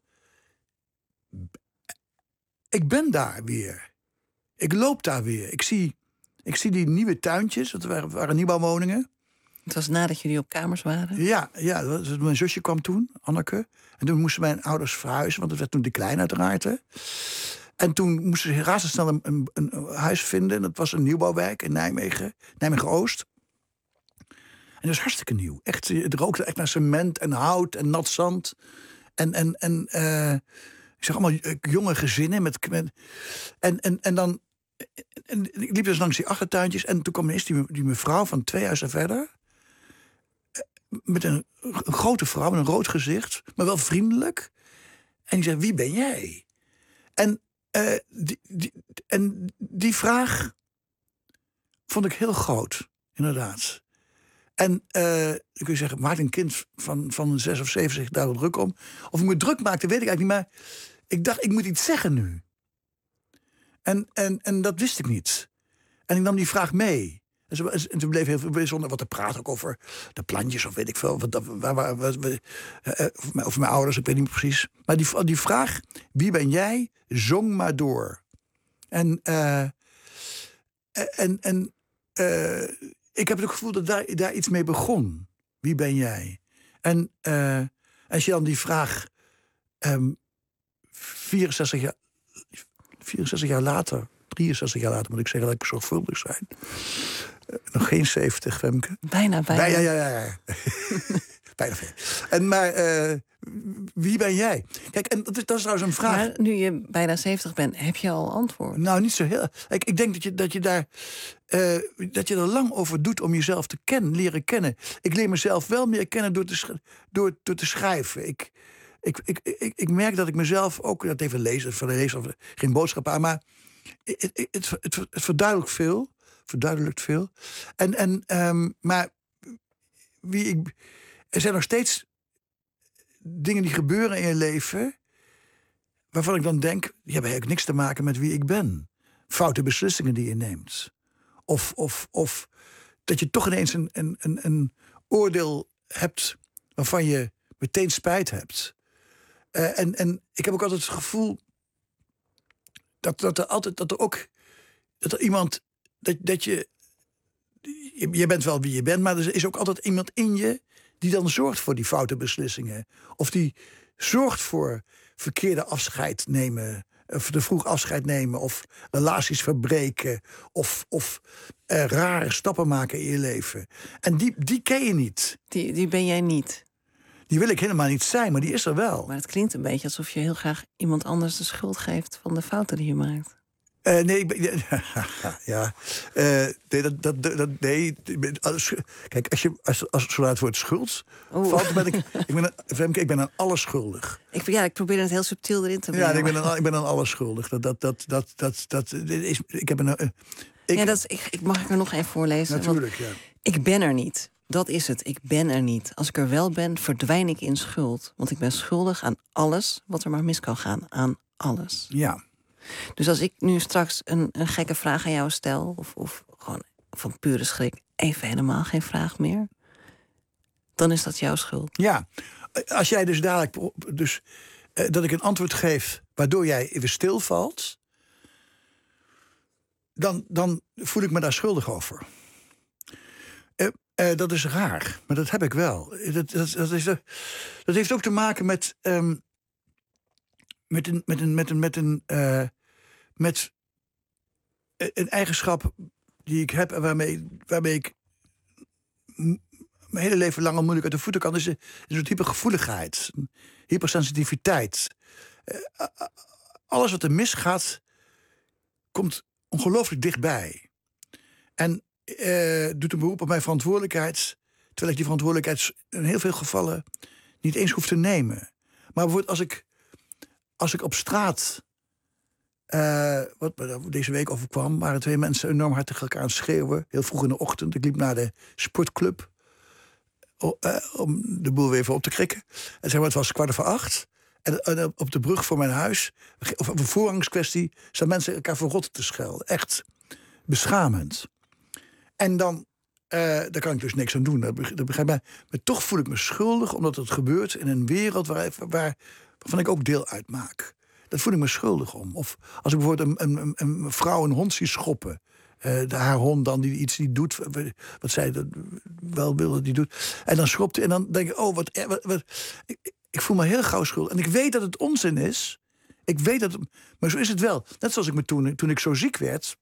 Ik ben daar weer. Ik loop daar weer. Ik zie... Ik zie die nieuwe tuintjes, dat waren, waren nieuwbouwwoningen. Het was nadat jullie op kamers waren? Ja, ja, mijn zusje kwam toen, Anneke. En toen moesten mijn ouders verhuizen, want het werd toen te klein uiteraard. Hè. En toen moesten ze razendsnel een, een, een huis vinden. En dat was een nieuwbouwwijk in Nijmegen, Nijmegen-Oost. En dat was hartstikke nieuw. Echt, het rookte echt naar cement en hout en nat zand. En, en, en uh, ik zag allemaal jonge gezinnen. Met, met, en, en, en dan... En ik liep dus langs die achtertuintjes... en toen kwam ineens die, die mevrouw van twee huizen verder... met een, een grote vrouw met een rood gezicht... maar wel vriendelijk. En die zei, wie ben jij? En, uh, die, die, en die vraag vond ik heel groot, inderdaad. En uh, dan kun je zeggen, maakt een kind van, van zes of zeven zich daar druk om? Of ik me druk maakte, weet ik eigenlijk niet. Maar ik dacht, ik moet iets zeggen nu. En, en, en dat wist ik niet. En ik nam die vraag mee. En, zo, en toen bleef heel veel bijzonder, wat te praten ook over de plantjes of weet ik veel. Wat, waar, waar, waar, waar, over, mijn, over mijn ouders, ik weet niet meer precies. Maar die, die vraag, wie ben jij, zong maar door. En, uh, en, en uh, ik heb het gevoel dat daar, daar iets mee begon. Wie ben jij? En uh, als je dan die vraag um, vierenzestig jaar, vierenzestig jaar later, drieënzestig jaar later moet ik zeggen dat ik zorgvuldig zijn. Uh, nog geen zeventig, Femke. Bijna, bijna. Ja, ja, ja. ja. Bijna veel. En maar, uh, wie ben jij? Kijk, en dat is, dat is trouwens een vraag. Maar nu je bijna zeventig bent, heb je al antwoord? Nou, niet zo heel. Ik, ik denk dat je, dat je daar uh, dat je er lang over doet om jezelf te kennen, leren kennen. Ik leer mezelf wel meer kennen door te, sch- door, door te schrijven. Ik, ik, ik, ik, ik merk dat ik mezelf ook, dat even lezen, van de lezen, geen boodschap aan, maar het, het, het, het, het verduidelijkt veel. Verduidelijkt veel. En, en, um, maar wie ik. Er zijn nog steeds dingen die gebeuren in je leven waarvan ik dan denk, die hebben eigenlijk niks te maken met wie ik ben. Foute beslissingen die je neemt. Of, of, of dat je toch ineens een, een, een, een oordeel hebt waarvan je meteen spijt hebt. Uh, en, en ik heb ook altijd het gevoel dat, dat er altijd dat er ook dat er iemand dat, dat je, je je bent wel wie je bent, maar er is ook altijd iemand in je die dan zorgt voor die foute beslissingen. Of die zorgt voor verkeerde afscheid nemen. Of te vroeg afscheid nemen. Of relaties verbreken. Of, of uh, rare stappen maken in je leven. En die, die ken je niet. Die, die ben jij niet. Die wil ik helemaal niet zijn, maar die is er wel. Maar het klinkt een beetje alsof je heel graag iemand anders de schuld geeft van de fouten die je maakt. Uh, nee, ik ben, ja. Uh, nee, dat, dat, dat, nee. Kijk, als je als, als zodra het woord schuld Oeh. valt, ben ik. Ik ben, een, ik ben aan alles schuldig. Ik, ja, ik probeer het heel subtiel erin te brengen. Ja, ik ben aan, ik ben aan alles schuldig. Dat, dat, dat, dat, dat, dat is. Ik heb een. Uh, ik, ja, dat is, ik, ik mag ik er nog even voorlezen. Natuurlijk, ja. Ik ben er niet. Dat is het. Ik ben er niet. Als ik er wel ben, verdwijn ik in schuld. Want ik ben schuldig aan alles wat er maar mis kan gaan. Aan alles. Ja. Dus als ik nu straks een, een gekke vraag aan jou stel, of, of gewoon van pure schrik, even helemaal geen vraag meer, dan is dat jouw schuld. Ja, als jij dus dadelijk, dus, uh, dat ik een antwoord geef waardoor jij even stilvalt, dan, dan voel ik me daar schuldig over. Uh, uh, dat is raar, maar dat heb ik wel. Dat, dat, dat, is, dat heeft ook te maken met. Um, Met een, met een, met een, met een, uh, met een eigenschap die ik heb en waarmee, waarmee ik m- mijn hele leven lang al moeilijk uit de voeten kan, is een, een soort hypergevoeligheid, een hypersensitiviteit. Uh, uh, alles wat er misgaat, komt ongelooflijk dichtbij. En uh, doet een beroep op mijn verantwoordelijkheid, terwijl ik die verantwoordelijkheid in heel veel gevallen niet eens hoef te nemen. Maar bijvoorbeeld als ik Als ik op straat, uh, wat me deze week overkwam, waren twee mensen enorm hard tegen elkaar aan het schreeuwen. Heel vroeg in de ochtend. Ik liep naar de sportclub uh, om de boel weer even op te krikken. En zeg maar, het was kwart voor acht. En uh, op de brug voor mijn huis, of op een voorrangskwestie, staan mensen elkaar voor rot te schelden. Echt beschamend. En dan, uh, daar kan ik dus niks aan doen. Dat begrijp ik. Maar toch voel ik me schuldig, omdat het gebeurt in een wereld waar, waar waarvan ik ook deel uitmaak. Dat voel ik me schuldig om. Of als ik bijvoorbeeld een, een, een vrouw een hond zie schoppen. Uh, de, haar hond dan die iets niet doet. Wat zij dat wel wil dat die doet. En dan schopt hij en dan denk ik, oh, wat... wat, wat ik, ik voel me heel gauw schuldig. En ik weet dat het onzin is. Ik weet dat het, maar zo is het wel. Net zoals ik me toen, toen ik zo ziek werd.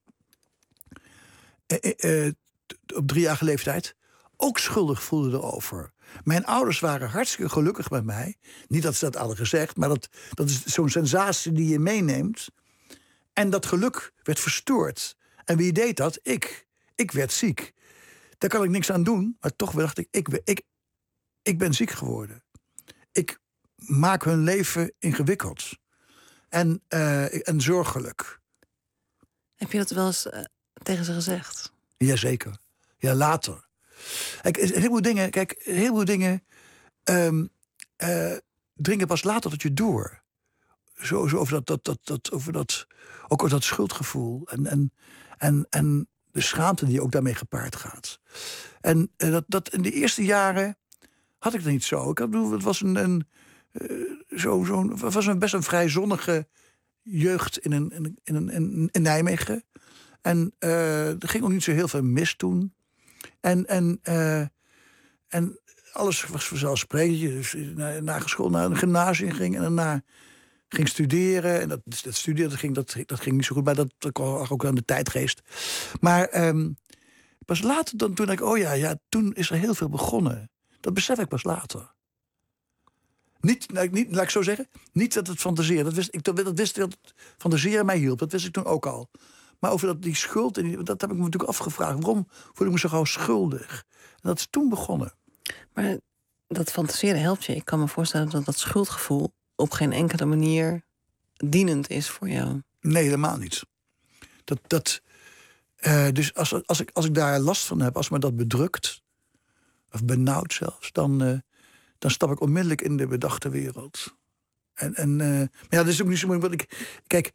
Uh, uh, op driejarige leeftijd. Ook schuldig voelde erover. Mijn ouders waren hartstikke gelukkig met mij. Niet dat ze dat hadden gezegd, maar dat, dat is zo'n sensatie die je meeneemt. En dat geluk werd verstoord. En wie deed dat? Ik. Ik werd ziek. Daar kan ik niks aan doen, maar toch dacht ik, ik, ik, ik ben ziek geworden. Ik maak hun leven ingewikkeld. En, uh, en zorgelijk. Heb je dat wel eens uh, tegen ze gezegd? Jazeker. Ja, later. Kijk, een heleboel dingen, kijk, een heleboel dingen um, uh, dringen pas later tot je door. zo, zo over dat, dat, dat, dat, over dat, ook over dat schuldgevoel. En, en, en, en de schaamte die ook daarmee gepaard gaat. En uh, dat, dat in de eerste jaren had ik het niet zo. Ik had, het was een, een, uh, zo, zo, het was een best een vrij zonnige jeugd in, een, in, een, in, in Nijmegen. En uh, er ging ook niet zo heel veel mis toen. En, en, uh, en alles was vanzelfsprekend. Dus na, na school naar een gymnasium ging en daarna ging studeren. En dat, dat studeren dat ging, dat, dat ging niet zo goed bij. Dat, dat lag ook aan de tijdgeest. Maar um, pas later, dan, toen dacht ik, oh ja, ja, toen is er heel veel begonnen. Dat besef ik pas later. Niet, nou, niet, laat ik zo zeggen, niet dat het fantaseren. Dat wist ik, dat, dat wist ik dat het fantaseren mij hielp. Dat wist ik toen ook al. Maar over dat, die schuld, en die, dat heb ik me natuurlijk afgevraagd. Waarom voel ik me zo gauw schuldig? En dat is toen begonnen. Maar dat fantaseren helpt je. Ik kan me voorstellen dat dat schuldgevoel op geen enkele manier dienend is voor jou. Nee, helemaal niet. Dat, dat, uh, dus als, als, ik, als ik daar last van heb, als me dat bedrukt, of benauwd zelfs, dan, uh, dan stap ik onmiddellijk in de bedachte wereld. En, en uh, maar ja, dat is ook niet zo moeilijk. Want ik, kijk,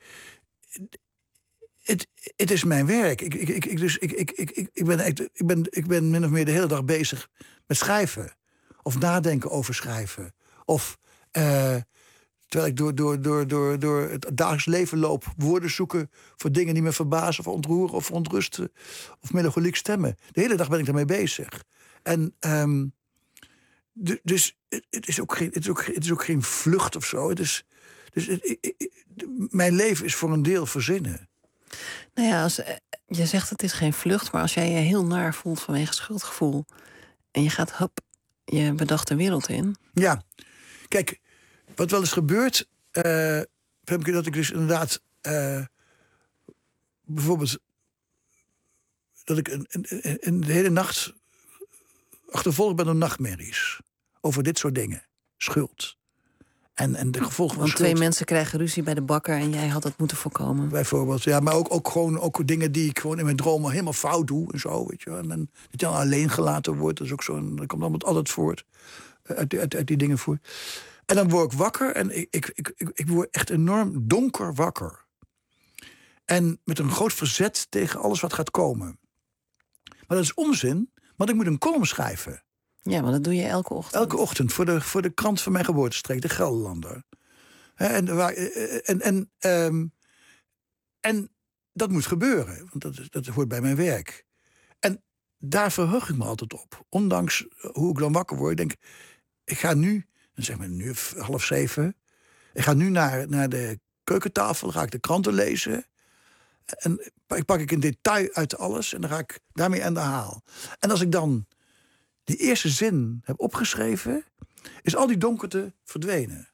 het, het is mijn werk. Ik, ik, ik, dus ik, ik, ik, ik, ben echt, ik, ben, ik ben min of meer de hele dag bezig met schrijven. Of nadenken over schrijven. Of uh, terwijl ik door, door, door, door, door het dagelijks leven loop, woorden zoeken voor dingen die me verbazen of ontroeren of verontrusten of melancholiek stemmen. De hele dag ben ik daarmee bezig. En um, de, dus het is, ook geen, het, is ook, het is ook geen vlucht of zo. Het is, dus het, het, het, mijn leven is voor een deel verzinnen. Nou ja, als, je zegt het is geen vlucht, maar als jij je heel naar voelt vanwege schuldgevoel en je gaat hop je bedachte wereld in. Ja, kijk, wat wel eens gebeurt, uh, dat ik dus inderdaad uh, bijvoorbeeld dat ik een, een, een de hele nacht achtervolgd ben door nachtmerries over dit soort dingen, schuld. En, en de gevolgen van Want twee mensen krijgen ruzie bij de bakker en jij had dat moeten voorkomen. Bijvoorbeeld, ja, maar ook, ook gewoon ook dingen die ik gewoon in mijn dromen helemaal fout doe en zo, weet je. En, en dat je dan alleen gelaten wordt, dat is ook zo. Dat komt allemaal altijd voort, uit, uit, uit die dingen voort. En dan word ik wakker en ik, ik, ik, ik, ik word echt enorm donker wakker. En met een groot verzet tegen alles wat gaat komen. Maar dat is onzin, want ik moet een column schrijven. Ja, maar dat doe je elke ochtend. Elke ochtend, voor de, voor de krant van mijn geboortestreek, de Gelderlander. En, waar, en, en, um, en dat moet gebeuren, want dat, dat hoort bij mijn werk. En daar verheug ik me altijd op. Ondanks hoe ik dan wakker word. Ik denk, ik ga nu, dan zeg maar nu half zeven. Ik ga nu naar, naar de keukentafel, ga ik de kranten lezen. En ik pak ik een detail uit alles en dan ga ik daarmee aan de haal. En als ik dan die eerste zin heb opgeschreven, is al die donkerte verdwenen.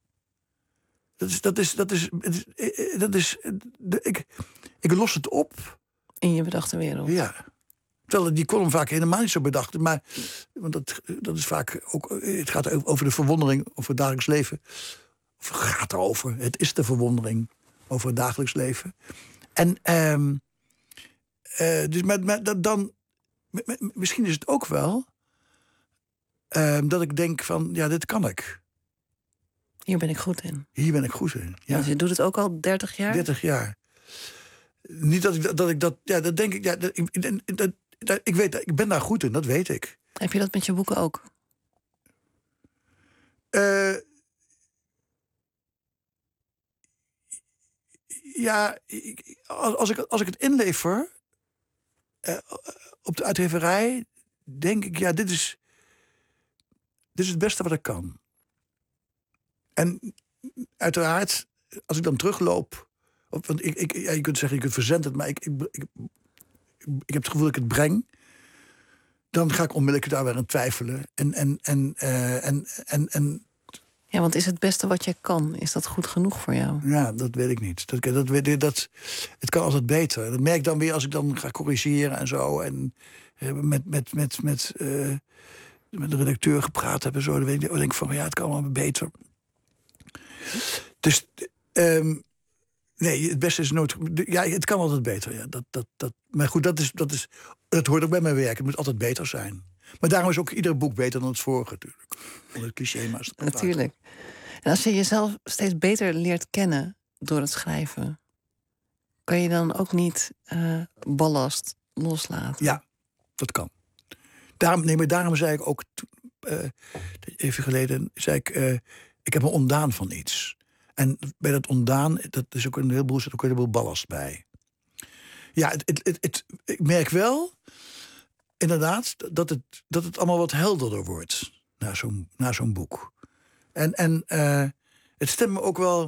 Dat is, dat is, dat is, dat is, ik, ik los het op. In je bedachte wereld. Ja. Terwijl die column vaak helemaal niet zo bedacht. Maar want dat, dat is vaak ook, het gaat over de verwondering over het dagelijks leven. Of het gaat erover. Het is de verwondering over het dagelijks leven. En um, uh, dus met, met, dan, met, met, misschien is het ook wel Uh, dat ik denk van, ja, dit kan ik. Hier ben ik goed in. Hier ben ik goed in, ja. Dus je doet het ook al dertig jaar? dertig jaar. Niet dat ik dat, ik dat ja, dat denk ik, ja, dat, ik, dat, dat, ik weet, ik ben daar goed in, dat weet ik. Heb je dat met je boeken ook? Uh, ja, als ik, als ik het inlever uh, op de uitgeverij, denk ik, ja, dit is Dit is het beste wat ik kan. En uiteraard, als ik dan terugloop, want ik, ik, ja, je kunt zeggen, je kunt verzenden het, maar ik, ik, ik, ik heb het gevoel dat ik het breng. Dan ga ik onmiddellijk daar weer aan twijfelen. En, en, en, uh, en, en, en, ja, want is het beste wat je kan, is dat goed genoeg voor jou? Ja, dat weet ik niet. Dat, dat, dat, dat, het kan altijd beter. Dat merk ik dan weer als ik dan ga corrigeren en zo. En uh, met, met, met, met uh, met de redacteur gepraat hebben, zo, dan denk ik van, ja, het kan allemaal beter. Dus, um, nee, het beste is nooit. Ja, het kan altijd beter. Ja, dat, dat, dat, maar goed, dat, is, dat, is, dat hoort ook bij mijn werk. Het moet altijd beter zijn. Maar daarom is ook ieder boek beter dan het vorige, natuurlijk. Om het cliché maar. Natuurlijk. En als je jezelf steeds beter leert kennen door het schrijven, kan je dan ook niet uh, ballast loslaten? Ja, dat kan. Daarom, nee, maar daarom zei ik ook, uh, even geleden, zei ik, uh, ik heb me ontdaan van iets. En bij dat ontdaan, dat is ook een heleboel, zit ook een heleboel ballast bij. Ja, het, het, het, het, ik merk wel, inderdaad, dat het, dat het allemaal wat helderder wordt na zo'n, na zo'n boek. En, en uh, het stemt me ook wel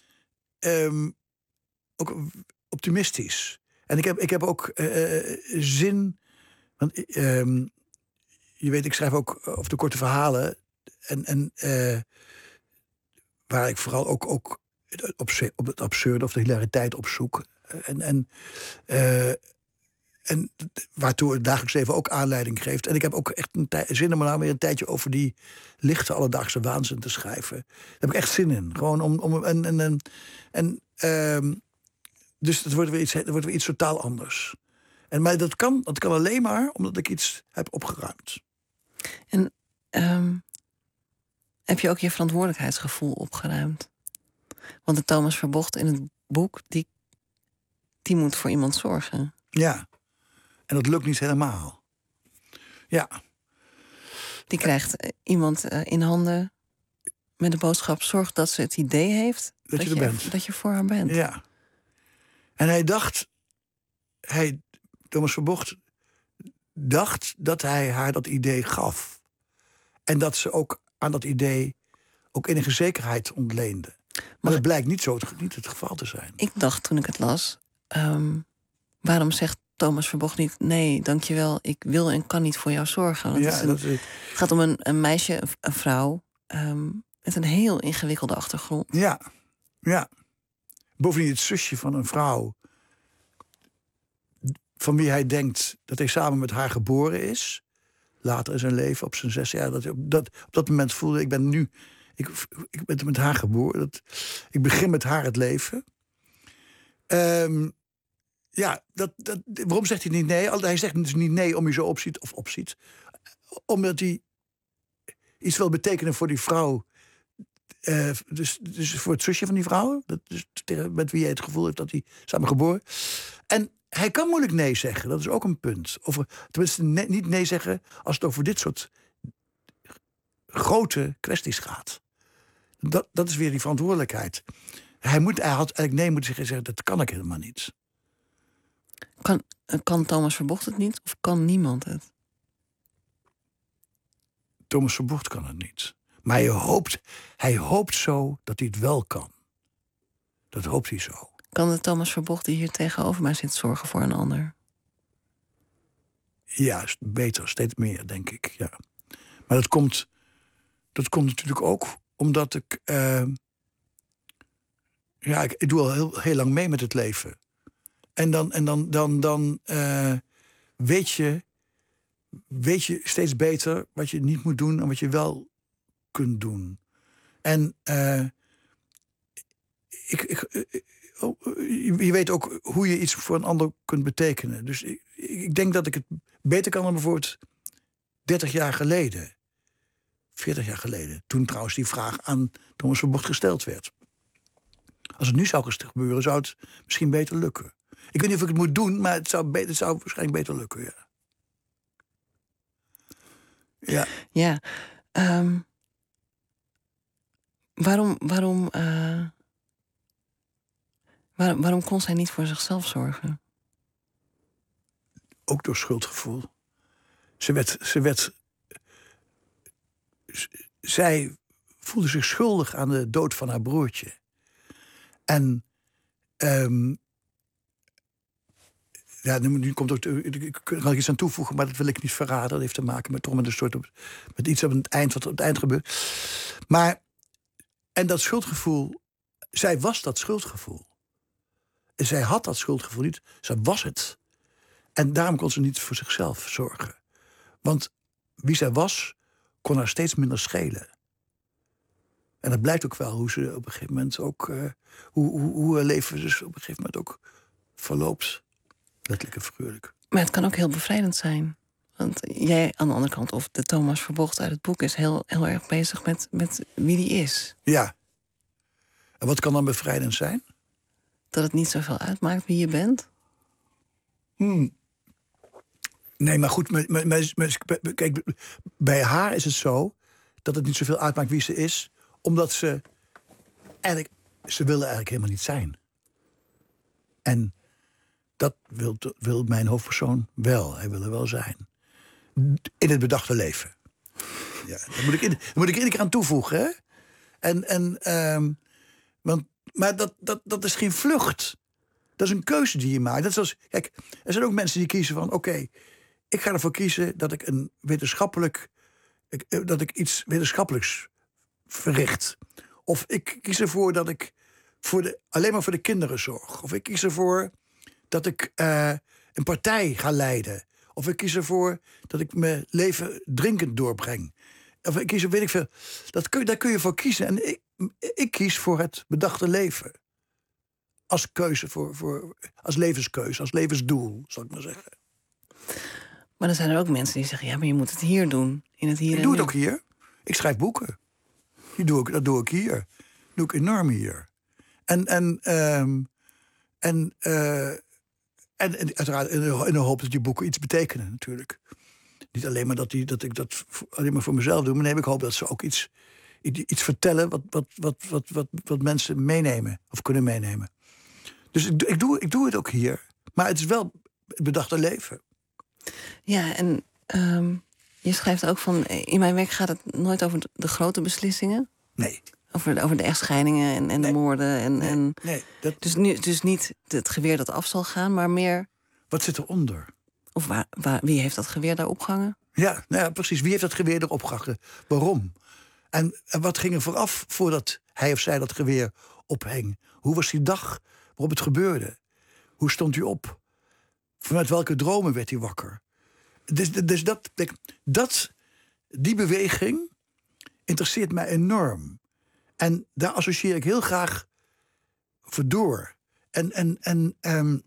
um, ook optimistisch. En ik heb, ik heb ook uh, zin. Want uh, je weet, ik schrijf ook over de korte verhalen. En, en uh, waar ik vooral ook, ook op, op het absurde of de hilariteit op zoek. En, en, uh, en waartoe het dagelijks leven ook aanleiding geeft. En ik heb ook echt een tij- zin om nou weer een tijdje over die lichte alledaagse waanzin te schrijven. Daar heb ik echt zin in. Gewoon om. om en, en, en, en uh, dus het wordt weer iets, het wordt weer iets totaal anders. En maar dat kan, dat kan alleen maar omdat ik iets heb opgeruimd. En um, heb je ook je verantwoordelijkheidsgevoel opgeruimd? Want de Thomas Verbocht in het boek, die, die moet voor iemand zorgen. Ja, en dat lukt niet helemaal. Ja. Die krijgt uh, iemand uh, in handen met de boodschap: zorg dat ze het idee heeft dat, dat je er je, bent. Dat je voor haar bent. Ja. En hij dacht, hij, Thomas Verbocht dacht dat hij haar dat idee gaf. En dat ze ook aan dat idee ook enige zekerheid ontleende. Maar, maar dat blijkt niet zo het, niet het geval te zijn. Ik dacht toen ik het las, um, waarom zegt Thomas Verbocht niet: nee, dankjewel, ik wil en kan niet voor jou zorgen. Want ja, het, een, dat is... het gaat om een, een meisje, een vrouw, um, met een heel ingewikkelde achtergrond. Ja, ja. Bovendien het zusje van een vrouw van wie hij denkt dat hij samen met haar geboren is. Later in zijn leven, op zijn zes jaar. Dat, op, dat, op dat moment voelde ik, ben nu... Ik, ik ben met haar geboren. Dat, ik begin met haar het leven. Um, ja, dat, dat, waarom zegt hij niet nee? Hij zegt dus niet nee om je zo opziet of opziet. Omdat hij iets wil betekenen voor die vrouw. Uh, dus, dus voor het zusje van die vrouw. Dat, dus met wie hij het gevoel heeft dat hij samen geboren. En hij kan moeilijk nee zeggen. Dat is ook een punt. Of, tenminste, ne, niet nee zeggen als het over dit soort grote kwesties gaat. Dat, dat is weer die verantwoordelijkheid. Hij, moet, hij had eigenlijk nee moeten zeggen, dat kan ik helemaal niet. Kan, kan Thomas Verbocht het niet? Of kan niemand het? Thomas Verbocht kan het niet. Maar hij hoopt, hij hoopt zo dat hij het wel kan. Dat hoopt hij zo. Kan de Thomas Verbocht die hier tegenover mij zit zorgen voor een ander? Ja, beter, steeds meer, denk ik. Ja. Maar dat komt, dat komt natuurlijk ook omdat ik... Uh, ja, ik, ik doe al heel, heel lang mee met het leven. En dan, en dan, dan, dan uh, weet je, weet je steeds beter wat je niet moet doen en wat je wel kunt doen. En uh, ik, ik, ik, je weet ook hoe je iets voor een ander kunt betekenen. Dus ik, ik denk dat ik het beter kan dan bijvoorbeeld dertig jaar geleden. veertig jaar geleden. Toen trouwens die vraag aan Thomas Verbocht gesteld werd. Als het nu zou gebeuren, zou het misschien beter lukken. Ik weet niet of ik het moet doen, maar het zou, beter, het zou waarschijnlijk beter lukken, ja. Ja. Ja. Um, waarom, waarom, uh, waar, waarom kon zij niet voor zichzelf zorgen? Ook door schuldgevoel. Ze werd... Ze werd zij voelde zich schuldig aan de dood van haar broertje. En... Um, ja, nu komt ook... Ik kan er iets aan toevoegen, maar dat wil ik niet verraden. Dat heeft te maken met, toch met een soort... met iets op het eind, wat op het eind gebeurt. Maar... En dat schuldgevoel... Zij was dat schuldgevoel. En zij had dat schuldgevoel niet. Zij was het. En daarom kon ze niet voor zichzelf zorgen. Want wie zij was, kon haar steeds minder schelen. En dat blijkt ook wel hoe ze op een gegeven moment ook... Uh, hoe, hoe, hoe haar leven dus op een gegeven moment ook verloopt. Letterlijk en figuurlijk. Maar het kan ook heel bevrijdend zijn. Want jij aan de andere kant, of de Thomas Verbocht uit het boek... is heel, heel erg bezig met, met wie die is. Ja, En wat kan dan bevrijdend zijn? Dat het niet zoveel uitmaakt wie je bent? Hmm. Nee, maar goed, met, met, met, met, kijk, bij haar is het zo dat het niet zoveel uitmaakt wie ze is, omdat ze eigenlijk, ze willen eigenlijk helemaal niet zijn. En dat wil, wil mijn hoofdpersoon wel. Hij wil er wel zijn. In het bedachte leven. Ja, daar moet ik, in, daar moet ik iedere keer aan toevoegen, hè? En, en, um, want, maar dat, dat, dat is geen vlucht. Dat is een keuze die je maakt. Dat is als, kijk, er zijn ook mensen die kiezen van, oké, okay, ik ga ervoor kiezen dat ik een wetenschappelijk, ik, dat ik iets wetenschappelijks verricht. Of ik kies ervoor dat ik voor de, alleen maar voor de kinderen zorg. Of ik kies ervoor dat ik uh, een partij ga leiden. Of ik kies ervoor dat ik mijn leven drinkend doorbreng. Of ik kies er, weet ik veel. Dat kun, daar kun je voor kiezen. En ik, ik kies voor het bedachte leven. Als keuze, voor, voor, als levenskeuze, als levensdoel, zal ik maar zeggen. Maar dan zijn er ook mensen die zeggen, ja, maar je moet het hier doen. In het hier ik doe het ook hier. Ik schrijf boeken. Die doe ik, dat doe ik hier. Dat doe ik enorm hier. En, en, um, en, uh, en, en uiteraard in de, in de hoop dat die boeken iets betekenen, natuurlijk. Niet alleen maar dat, die, dat ik dat alleen maar voor mezelf doe, maar nee, ik hoop dat ze ook iets, iets vertellen wat, wat, wat, wat, wat, wat mensen meenemen of kunnen meenemen. Dus ik, ik, doe, ik doe het ook hier. Maar het is wel het bedachte leven. Ja, en um, je schrijft ook van, in mijn werk gaat het nooit over de grote beslissingen. Nee. Over de, over de echtscheidingen en, en nee. de moorden. En, nee, en, nee, dat... dus, nu, dus niet het geweer dat af zal gaan, maar meer... Wat zit eronder? Of waar, waar, wie heeft dat geweer daar opgehangen? Ja, nou ja, precies. Wie heeft dat geweer erop gehangen? Waarom? En, en wat ging er vooraf voordat hij of zij dat geweer ophing? Hoe was die dag waarop het gebeurde? Hoe stond hij op? Vanuit welke dromen werd hij wakker? Dus, dus dat, dat, die beweging interesseert mij enorm. En daar associeer ik heel graag voor door. En, en, en um,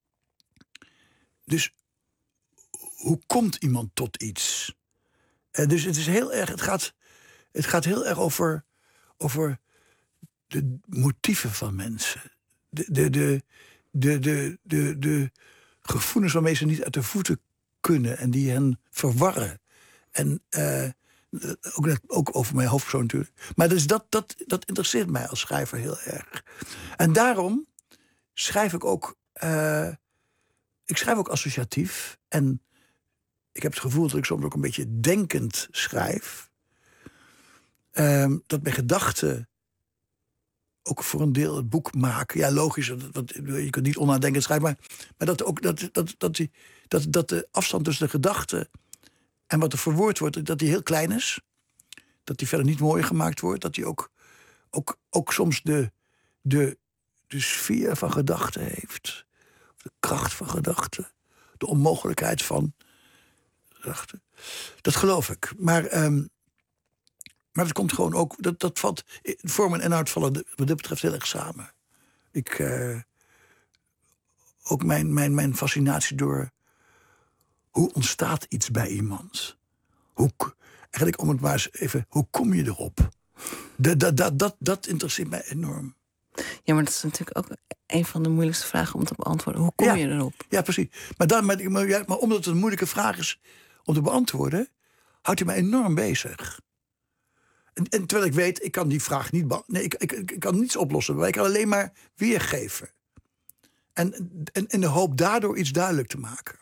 dus hoe komt iemand tot iets? Uh, dus het is heel erg, het gaat, het gaat heel erg over, over de motieven van mensen. De, de, de, de, de, de, de gevoelens waarmee ze niet uit de voeten kunnen en die hen verwarren. En uh, ook, net, ook over mijn hoofdpersoon natuurlijk. Maar dus dat, dat, dat interesseert mij als schrijver heel erg. En daarom schrijf ik ook... Uh, ik schrijf ook associatief. En ik heb het gevoel dat ik soms ook een beetje denkend schrijf. Um, dat mijn gedachten ook voor een deel het boek maken. Ja, logisch, want je kunt niet onnadenkend schrijven. Maar, maar dat, ook, dat, dat, dat, die, dat, dat de afstand tussen de gedachten en wat er verwoord wordt, dat die heel klein is. Dat die verder niet mooier gemaakt wordt. Dat die ook, ook, ook soms de, de, de sfeer van gedachten heeft. De kracht van gedachten. De onmogelijkheid van gedachten. Dat geloof ik. Maar, um, maar het komt gewoon ook... Dat, dat valt, vorm en inhoud vallen wat dit betreft heel erg samen. Ik... Uh, ook mijn, mijn, mijn fascinatie door... Hoe ontstaat iets bij iemand? Hoe, eigenlijk om het maar eens even... Hoe kom je erop? Dat, dat, dat, dat, dat interesseert mij enorm. Ja, maar dat is natuurlijk ook een van de moeilijkste vragen om te beantwoorden. Hoe kom ja, je erop? Ja, precies. Maar, dan, maar, maar, maar omdat het een moeilijke vraag is om te beantwoorden... houdt hij mij enorm bezig. En, en terwijl ik weet, ik kan die vraag niet... Be- nee, ik, ik, ik kan niets oplossen, maar ik kan alleen maar weergeven. En, en in de hoop daardoor iets duidelijk te maken.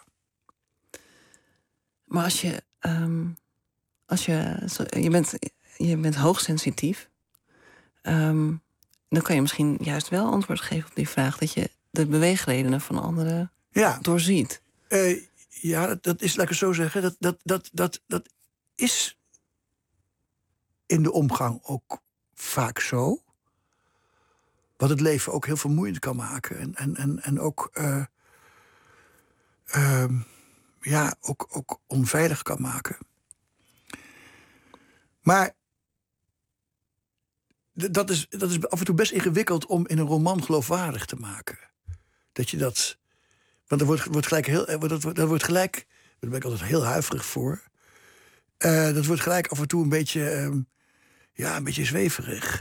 Maar als je... Um, als je, je, bent, je bent hoogsensitief... Um, dan kan je misschien juist wel antwoord geven op die vraag... dat je de beweegredenen van anderen ja. doorziet. Uh, ja, dat, dat is, laat ik het zo zeggen... Dat, dat, dat, dat, dat is in de omgang ook vaak zo... wat het leven ook heel vermoeiend kan maken. En, en, en, en ook, uh, uh, ja, ook, ook onveilig kan maken. Maar dat is, dat is af en toe best ingewikkeld om in een roman geloofwaardig te maken. Dat je dat... Want er wordt, wordt gelijk heel... Dat wordt, dat wordt gelijk... Daar ben ik altijd heel huiverig voor. Uh, dat wordt gelijk af en toe een beetje... Um, ja, een beetje zweverig.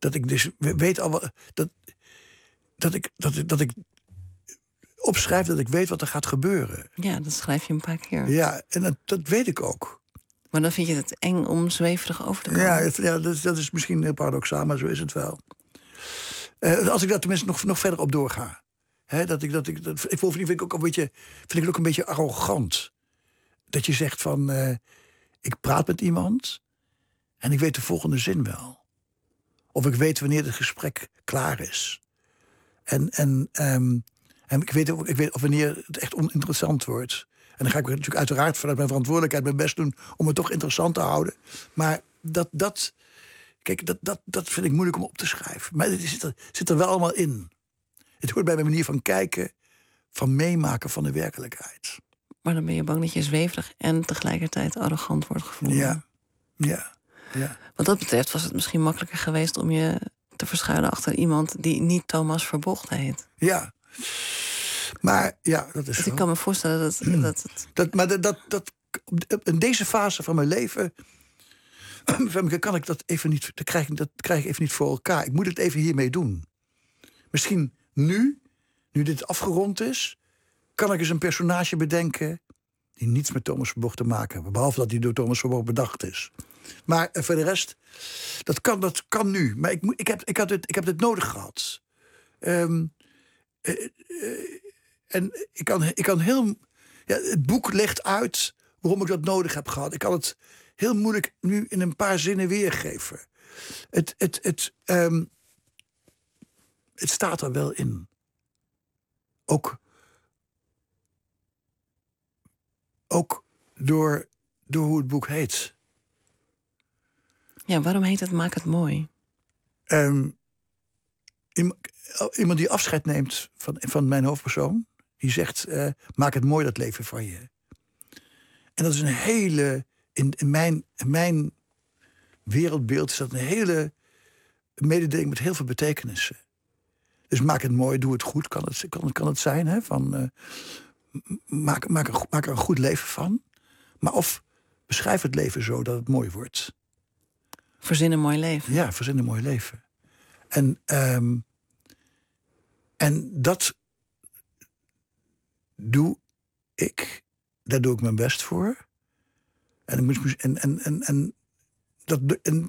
dat ik dus weet al wat, dat, dat, ik, dat, ik, dat ik opschrijf dat ik weet wat er gaat gebeuren. Ja, dat schrijf je een paar keer. Ja, en dat, dat weet ik ook. Maar dan vind je het eng om zweverig over te komen. Ja, ja dat, is, dat is misschien heel paradoxaal, maar zo is het wel. Uh, als ik daar tenminste nog, nog verder op doorga. Hè, dat ik, dat ik, dat, ik vind ik ook een beetje, vind ik het ook een beetje arrogant. Dat je zegt van, uh, ik praat met iemand en ik weet de volgende zin wel. Of ik weet wanneer het gesprek klaar is. En, en, um, en ik, weet ook, ik weet of wanneer het echt oninteressant wordt. En dan ga ik natuurlijk uiteraard vanuit mijn verantwoordelijkheid mijn best doen om het toch interessant te houden. Maar dat, dat, kijk, dat, dat, dat vind ik moeilijk om op te schrijven. Maar het zit er, zit er wel allemaal in. Het hoort bij mijn manier van kijken, van meemaken van de werkelijkheid. Maar dan ben je bang dat je zweverig en tegelijkertijd arrogant wordt gevonden. Ja, ja, ja. Wat dat betreft was het misschien makkelijker geweest om je te verschuilen achter iemand die niet Thomas Verbocht heet. Ja, maar ja, dat is dus zo. ik kan me voorstellen dat, Mm. dat het... Dat, maar dat, dat, dat, in deze fase van mijn leven kan ik dat even niet, dat krijg, ik, dat krijg ik even niet voor elkaar. Ik moet het even hiermee doen. Misschien nu, nu dit afgerond is, kan ik eens een personage bedenken die niets met Thomas Verbocht te maken heeft. Behalve dat hij door Thomas Verbocht bedacht is. Maar uh, voor de rest, dat kan, dat kan nu. Maar ik, moet, ik, heb, ik, had het, ik heb het nodig gehad. Um, uh, uh, en ik kan, ik kan heel... Ja, het boek legt uit waarom ik dat nodig heb gehad. Ik kan het heel moeilijk nu in een paar zinnen weergeven. Het, het, het, um, het staat er wel in. Ook, ook door, door hoe het boek heet. Ja, waarom heet het Maak het mooi? Um, iemand die afscheid neemt van, van mijn hoofdpersoon, die zegt, uh, maak het mooi dat leven van je. En dat is een hele, in, in, mijn, in mijn wereldbeeld is dat een hele mededeling met heel veel betekenissen. Dus maak het mooi, doe het goed, kan het, kan, kan het zijn. Hè? Van, uh, maak, maak, er, maak er een goed leven van. Maar of beschrijf het leven zo dat het mooi wordt. Verzin een mooi leven. Ja, verzin een mooi leven. En, um, en dat doe ik. Daar doe ik mijn best voor. En, en, en, en, en, dat, en,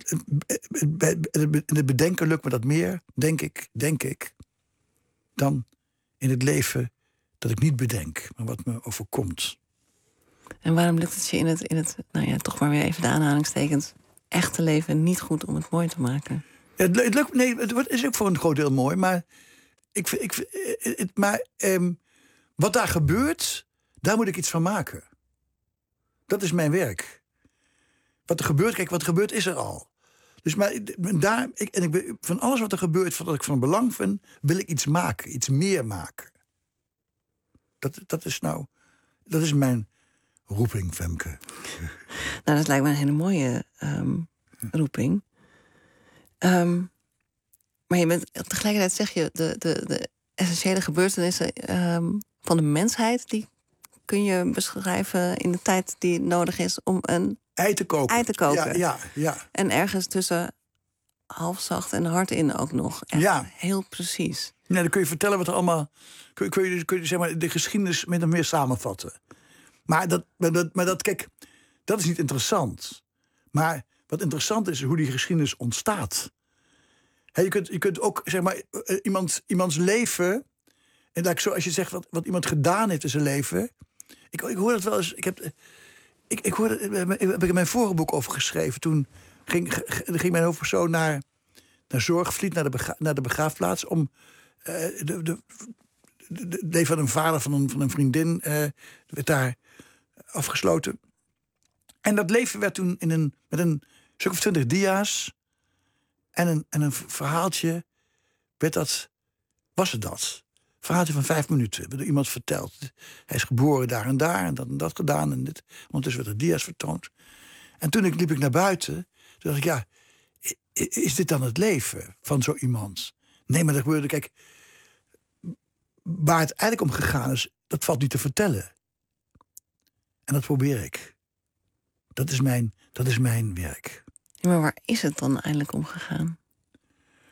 en in het bedenken lukt me dat meer, denk ik, denk ik, dan in het leven dat ik niet bedenk, maar wat me overkomt. En waarom lukt het je in het, in het nou ja, toch maar weer even de aanhalingstekens, echte leven niet goed om het mooi te maken? Het, het lukt, nee, het is ook voor een groot deel mooi, maar ik, ik, het, maar um, wat daar gebeurt, daar moet ik iets van maken. Dat is mijn werk. Wat er gebeurt, kijk, wat er gebeurt is er al. Dus maar daar, ik, en ik, van alles wat er gebeurt, wat ik van belang vind, wil ik iets maken, iets meer maken. Dat, dat is nou, dat is mijn roeping, Femke. Nou, dat lijkt me een hele mooie um, roeping. Um, maar je bent, tegelijkertijd zeg je, de, de, de essentiële gebeurtenissen um, van de mensheid, die kun je beschrijven in de tijd die nodig is om een ei te koken. Ei te koken. Ja, ja, ja. En ergens tussen half zacht en hard in ook nog. Echt ja. Heel precies. Nee, dan kun je vertellen wat er allemaal. Kun, kun je, kun je zeg maar, de geschiedenis min of meer samenvatten. Maar dat, maar dat, maar dat, kijk, dat is niet interessant. Maar wat interessant is, is hoe die geschiedenis ontstaat. He, je, kunt, je kunt ook, zeg maar, iemand, iemands leven. En dat ik zo, als je zegt wat, wat iemand gedaan heeft in zijn leven. Ik, ik hoor dat wel eens. Ik heb, ik, ik hoorde, ik heb ik in mijn vorige boek over geschreven. Toen ging, ging mijn hoofdpersoon naar, naar Zorgvliet, naar de, bega, naar de begraafplaats. Om uh, de, de, de leven van een vader van een, van een vriendin uh, werd daar afgesloten. En dat leven werd toen in een, met een stuk of twintig dia's en een, en een verhaaltje werd dat, was het dat. Een verhaaltje van vijf minuten, werd door iemand verteld. Hij is geboren daar en daar en dat en dat gedaan. En dit. Ondertussen werd er dia's vertoond. En toen ik, liep ik naar buiten, toen dacht ik, ja, is dit dan het leven van zo iemand? Nee, maar dat gebeurde, kijk, waar het eigenlijk om gegaan is, dat valt niet te vertellen. En dat probeer ik. Dat is mijn, dat is mijn werk. Ja, maar waar is het dan eigenlijk om gegaan?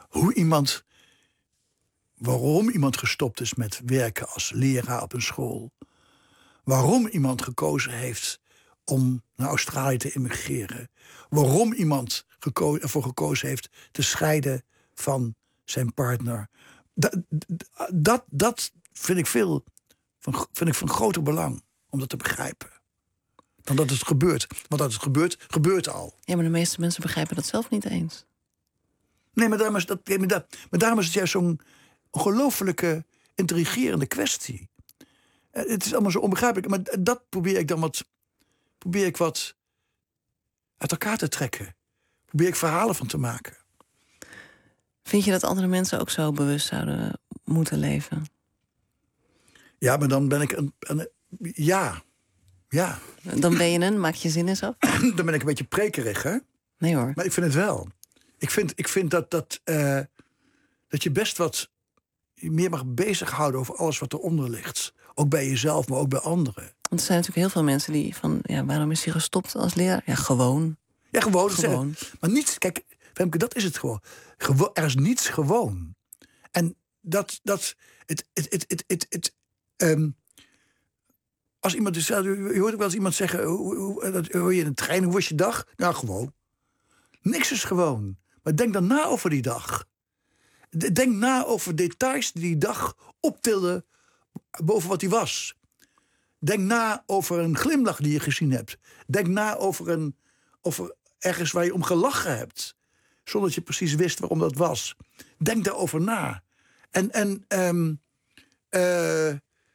hoe iemand, waarom iemand gestopt is met werken als leraar op een school. Waarom iemand gekozen heeft om naar Australië te emigreren. Waarom iemand geko- ervoor gekozen heeft te scheiden van zijn partner. Dat, dat, dat vind ik veel van, vind ik van groter belang om dat te begrijpen. Dan dat het gebeurt. Want dat het gebeurt, gebeurt al. Ja, maar de meeste mensen begrijpen dat zelf niet eens. Nee, maar daarom is, dat, maar daar, maar daarom is het juist zo'n ongelooflijke, intrigerende kwestie. Het is allemaal zo onbegrijpelijk. Maar dat probeer ik dan wat, probeer ik wat uit elkaar te trekken. Probeer ik verhalen van te maken. Vind je dat andere mensen ook zo bewust zouden moeten leven? Ja, maar dan ben ik een... een ja, ja. Dan ben je een, maak je zin eens af? Dan ben ik een beetje prekerig, hè? Nee hoor. Maar ik vind het wel. Ik vind, ik vind dat, dat, uh, dat je best wat meer mag bezighouden over alles wat eronder ligt. Ook bij jezelf, maar ook bij anderen. Want er zijn natuurlijk heel veel mensen die van... ja, waarom is hij gestopt als leraar? Ja, gewoon. Ja, gewoon. Gewoon. Zeggen. Maar niets, kijk, Femke, dat is het gewoon. Gewo- er is niets gewoon. En dat, dat, het, het, het, het, het, het um, als iemand, dus, je hoort ook wel eens iemand zeggen, hoe, hoe, dat hoor je in een trein, hoe was je dag? Nou, gewoon. Niks is gewoon. Maar denk dan na over die dag. Denk na over details die die dag optilden boven wat die was. Denk na over een glimlach die je gezien hebt. Denk na over, een, over ergens waar je om gelachen hebt. Zonder dat je precies wist waarom dat was. Denk daarover na. En, en um, uh,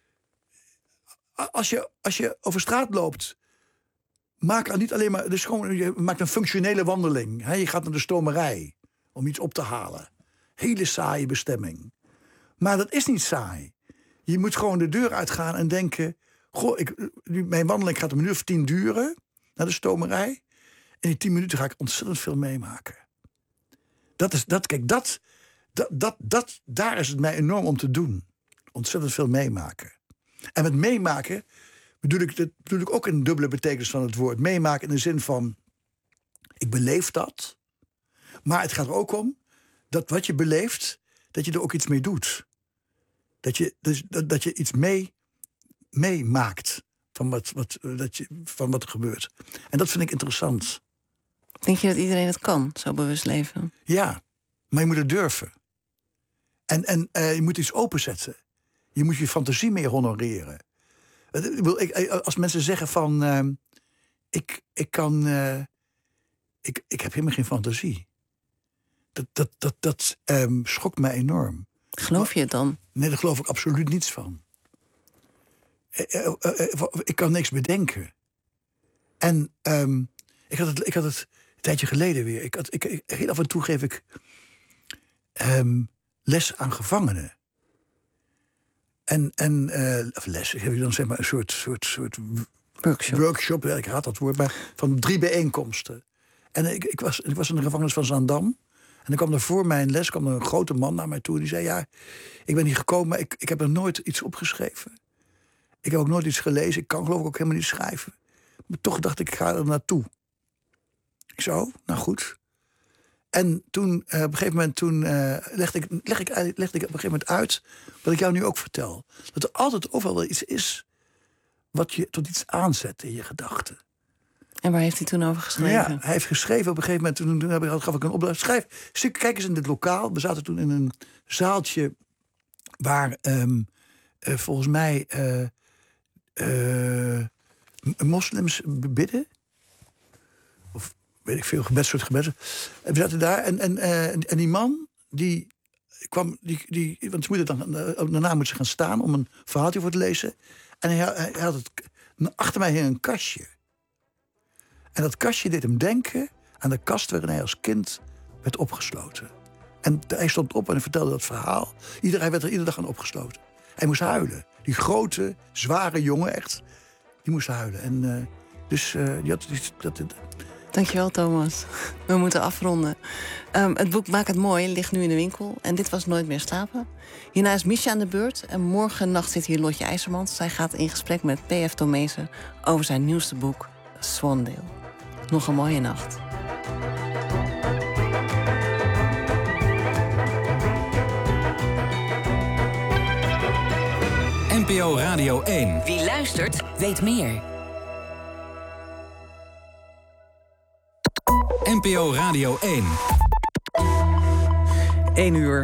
als, je, als je over straat loopt, maak er niet alleen maar... Dus gewoon, je maakt een functionele wandeling. Hè? Je gaat naar de stomerij om iets op te halen. Hele saaie bestemming. Maar dat is niet saai. Je moet gewoon de deur uitgaan en denken... Goh, ik, mijn wandeling gaat een minuut of tien duren naar de stomerij. En in tien minuten ga ik ontzettend veel meemaken. Dat is, dat, kijk, dat, dat, dat, dat, daar is het mij enorm om te doen. Ontzettend veel meemaken. En met meemaken bedoel ik, dat bedoel ik ook een dubbele betekenis van het woord. Meemaken in de zin van, ik beleef dat. Maar het gaat er ook om dat wat je beleeft, dat je er ook iets mee doet. Dat je, dus, dat, dat je iets mee, meemaakt van wat, wat, dat je, van wat er gebeurt. En dat vind ik interessant. Denk je dat iedereen het kan, zo bewust leven? Ja, maar je moet het durven. En, en uh, je moet iets openzetten. Je moet je fantasie meer honoreren. Als mensen zeggen van... Uh, ik, ik kan... Uh, ik, ik heb helemaal geen fantasie. Dat, dat, dat, dat um, schokt mij enorm. Geloof je het dan? Nee, daar geloof ik absoluut niets van. Uh, uh, uh, uh, ik kan niks bedenken. En um, ik, had het, ik had het een tijdje geleden weer. Ik had, ik, ik, heel af en toe geef ik um, les aan gevangenen. En, en uh, of les, heb je dan zeg maar een soort, soort, soort workshop. workshop, ja, ik haat dat woord, maar van drie bijeenkomsten. En ik, ik, was, ik was in de gevangenis van Zaandam. En dan kwam er voor mijn les kwam er een grote man naar mij toe. Die zei, ja, ik ben hier gekomen, maar ik, ik heb er nooit iets opgeschreven. Ik heb ook nooit iets gelezen. Ik kan geloof ik ook helemaal niet schrijven. Maar toch dacht ik, ik ga er naartoe. Ik zo, nou goed. En toen, uh, op een gegeven moment, toen uh, legde, ik, leg ik, legde ik op een gegeven moment uit wat ik jou nu ook vertel. Dat er altijd overal wel iets is wat je tot iets aanzet in je gedachten. En waar heeft hij toen over geschreven? Ja, hij heeft geschreven op een gegeven moment, toen, toen heb ik, gaf ik een opdracht. Schrijf, kijk eens in dit lokaal. We zaten toen in een zaaltje waar um, uh, volgens mij uh, uh, moslims bidden. Of weet ik veel, gebed, soort gebeden. En we zaten daar en, en, uh, en die man, die kwam, die, die, want ze moeten dan, uh, daarna moeten ze gaan staan om een verhaaltje voor te lezen. En hij, hij had het, achter mij hing een kastje. En dat kastje deed hem denken aan de kast waarin hij als kind werd opgesloten. En hij stond op en hij vertelde dat verhaal. Ieder, hij werd er iedere dag aan opgesloten. Hij moest huilen. Die grote, zware jongen, echt, die moest huilen. En uh, dus uh, die had... Die, dat, dat, Dankjewel, Thomas. We moeten afronden. Um, het boek Maak het Mooi ligt nu in de winkel. En dit was Nooit meer slapen. Hierna is Misha aan de beurt. En morgen nacht zit hier Lotje IJzermans. Zij gaat in gesprek met P F Tomezen over zijn nieuwste boek Swandale. Nog een mooie nacht. N P O Radio één. Wie luistert, weet meer. N P O Radio één. één uur.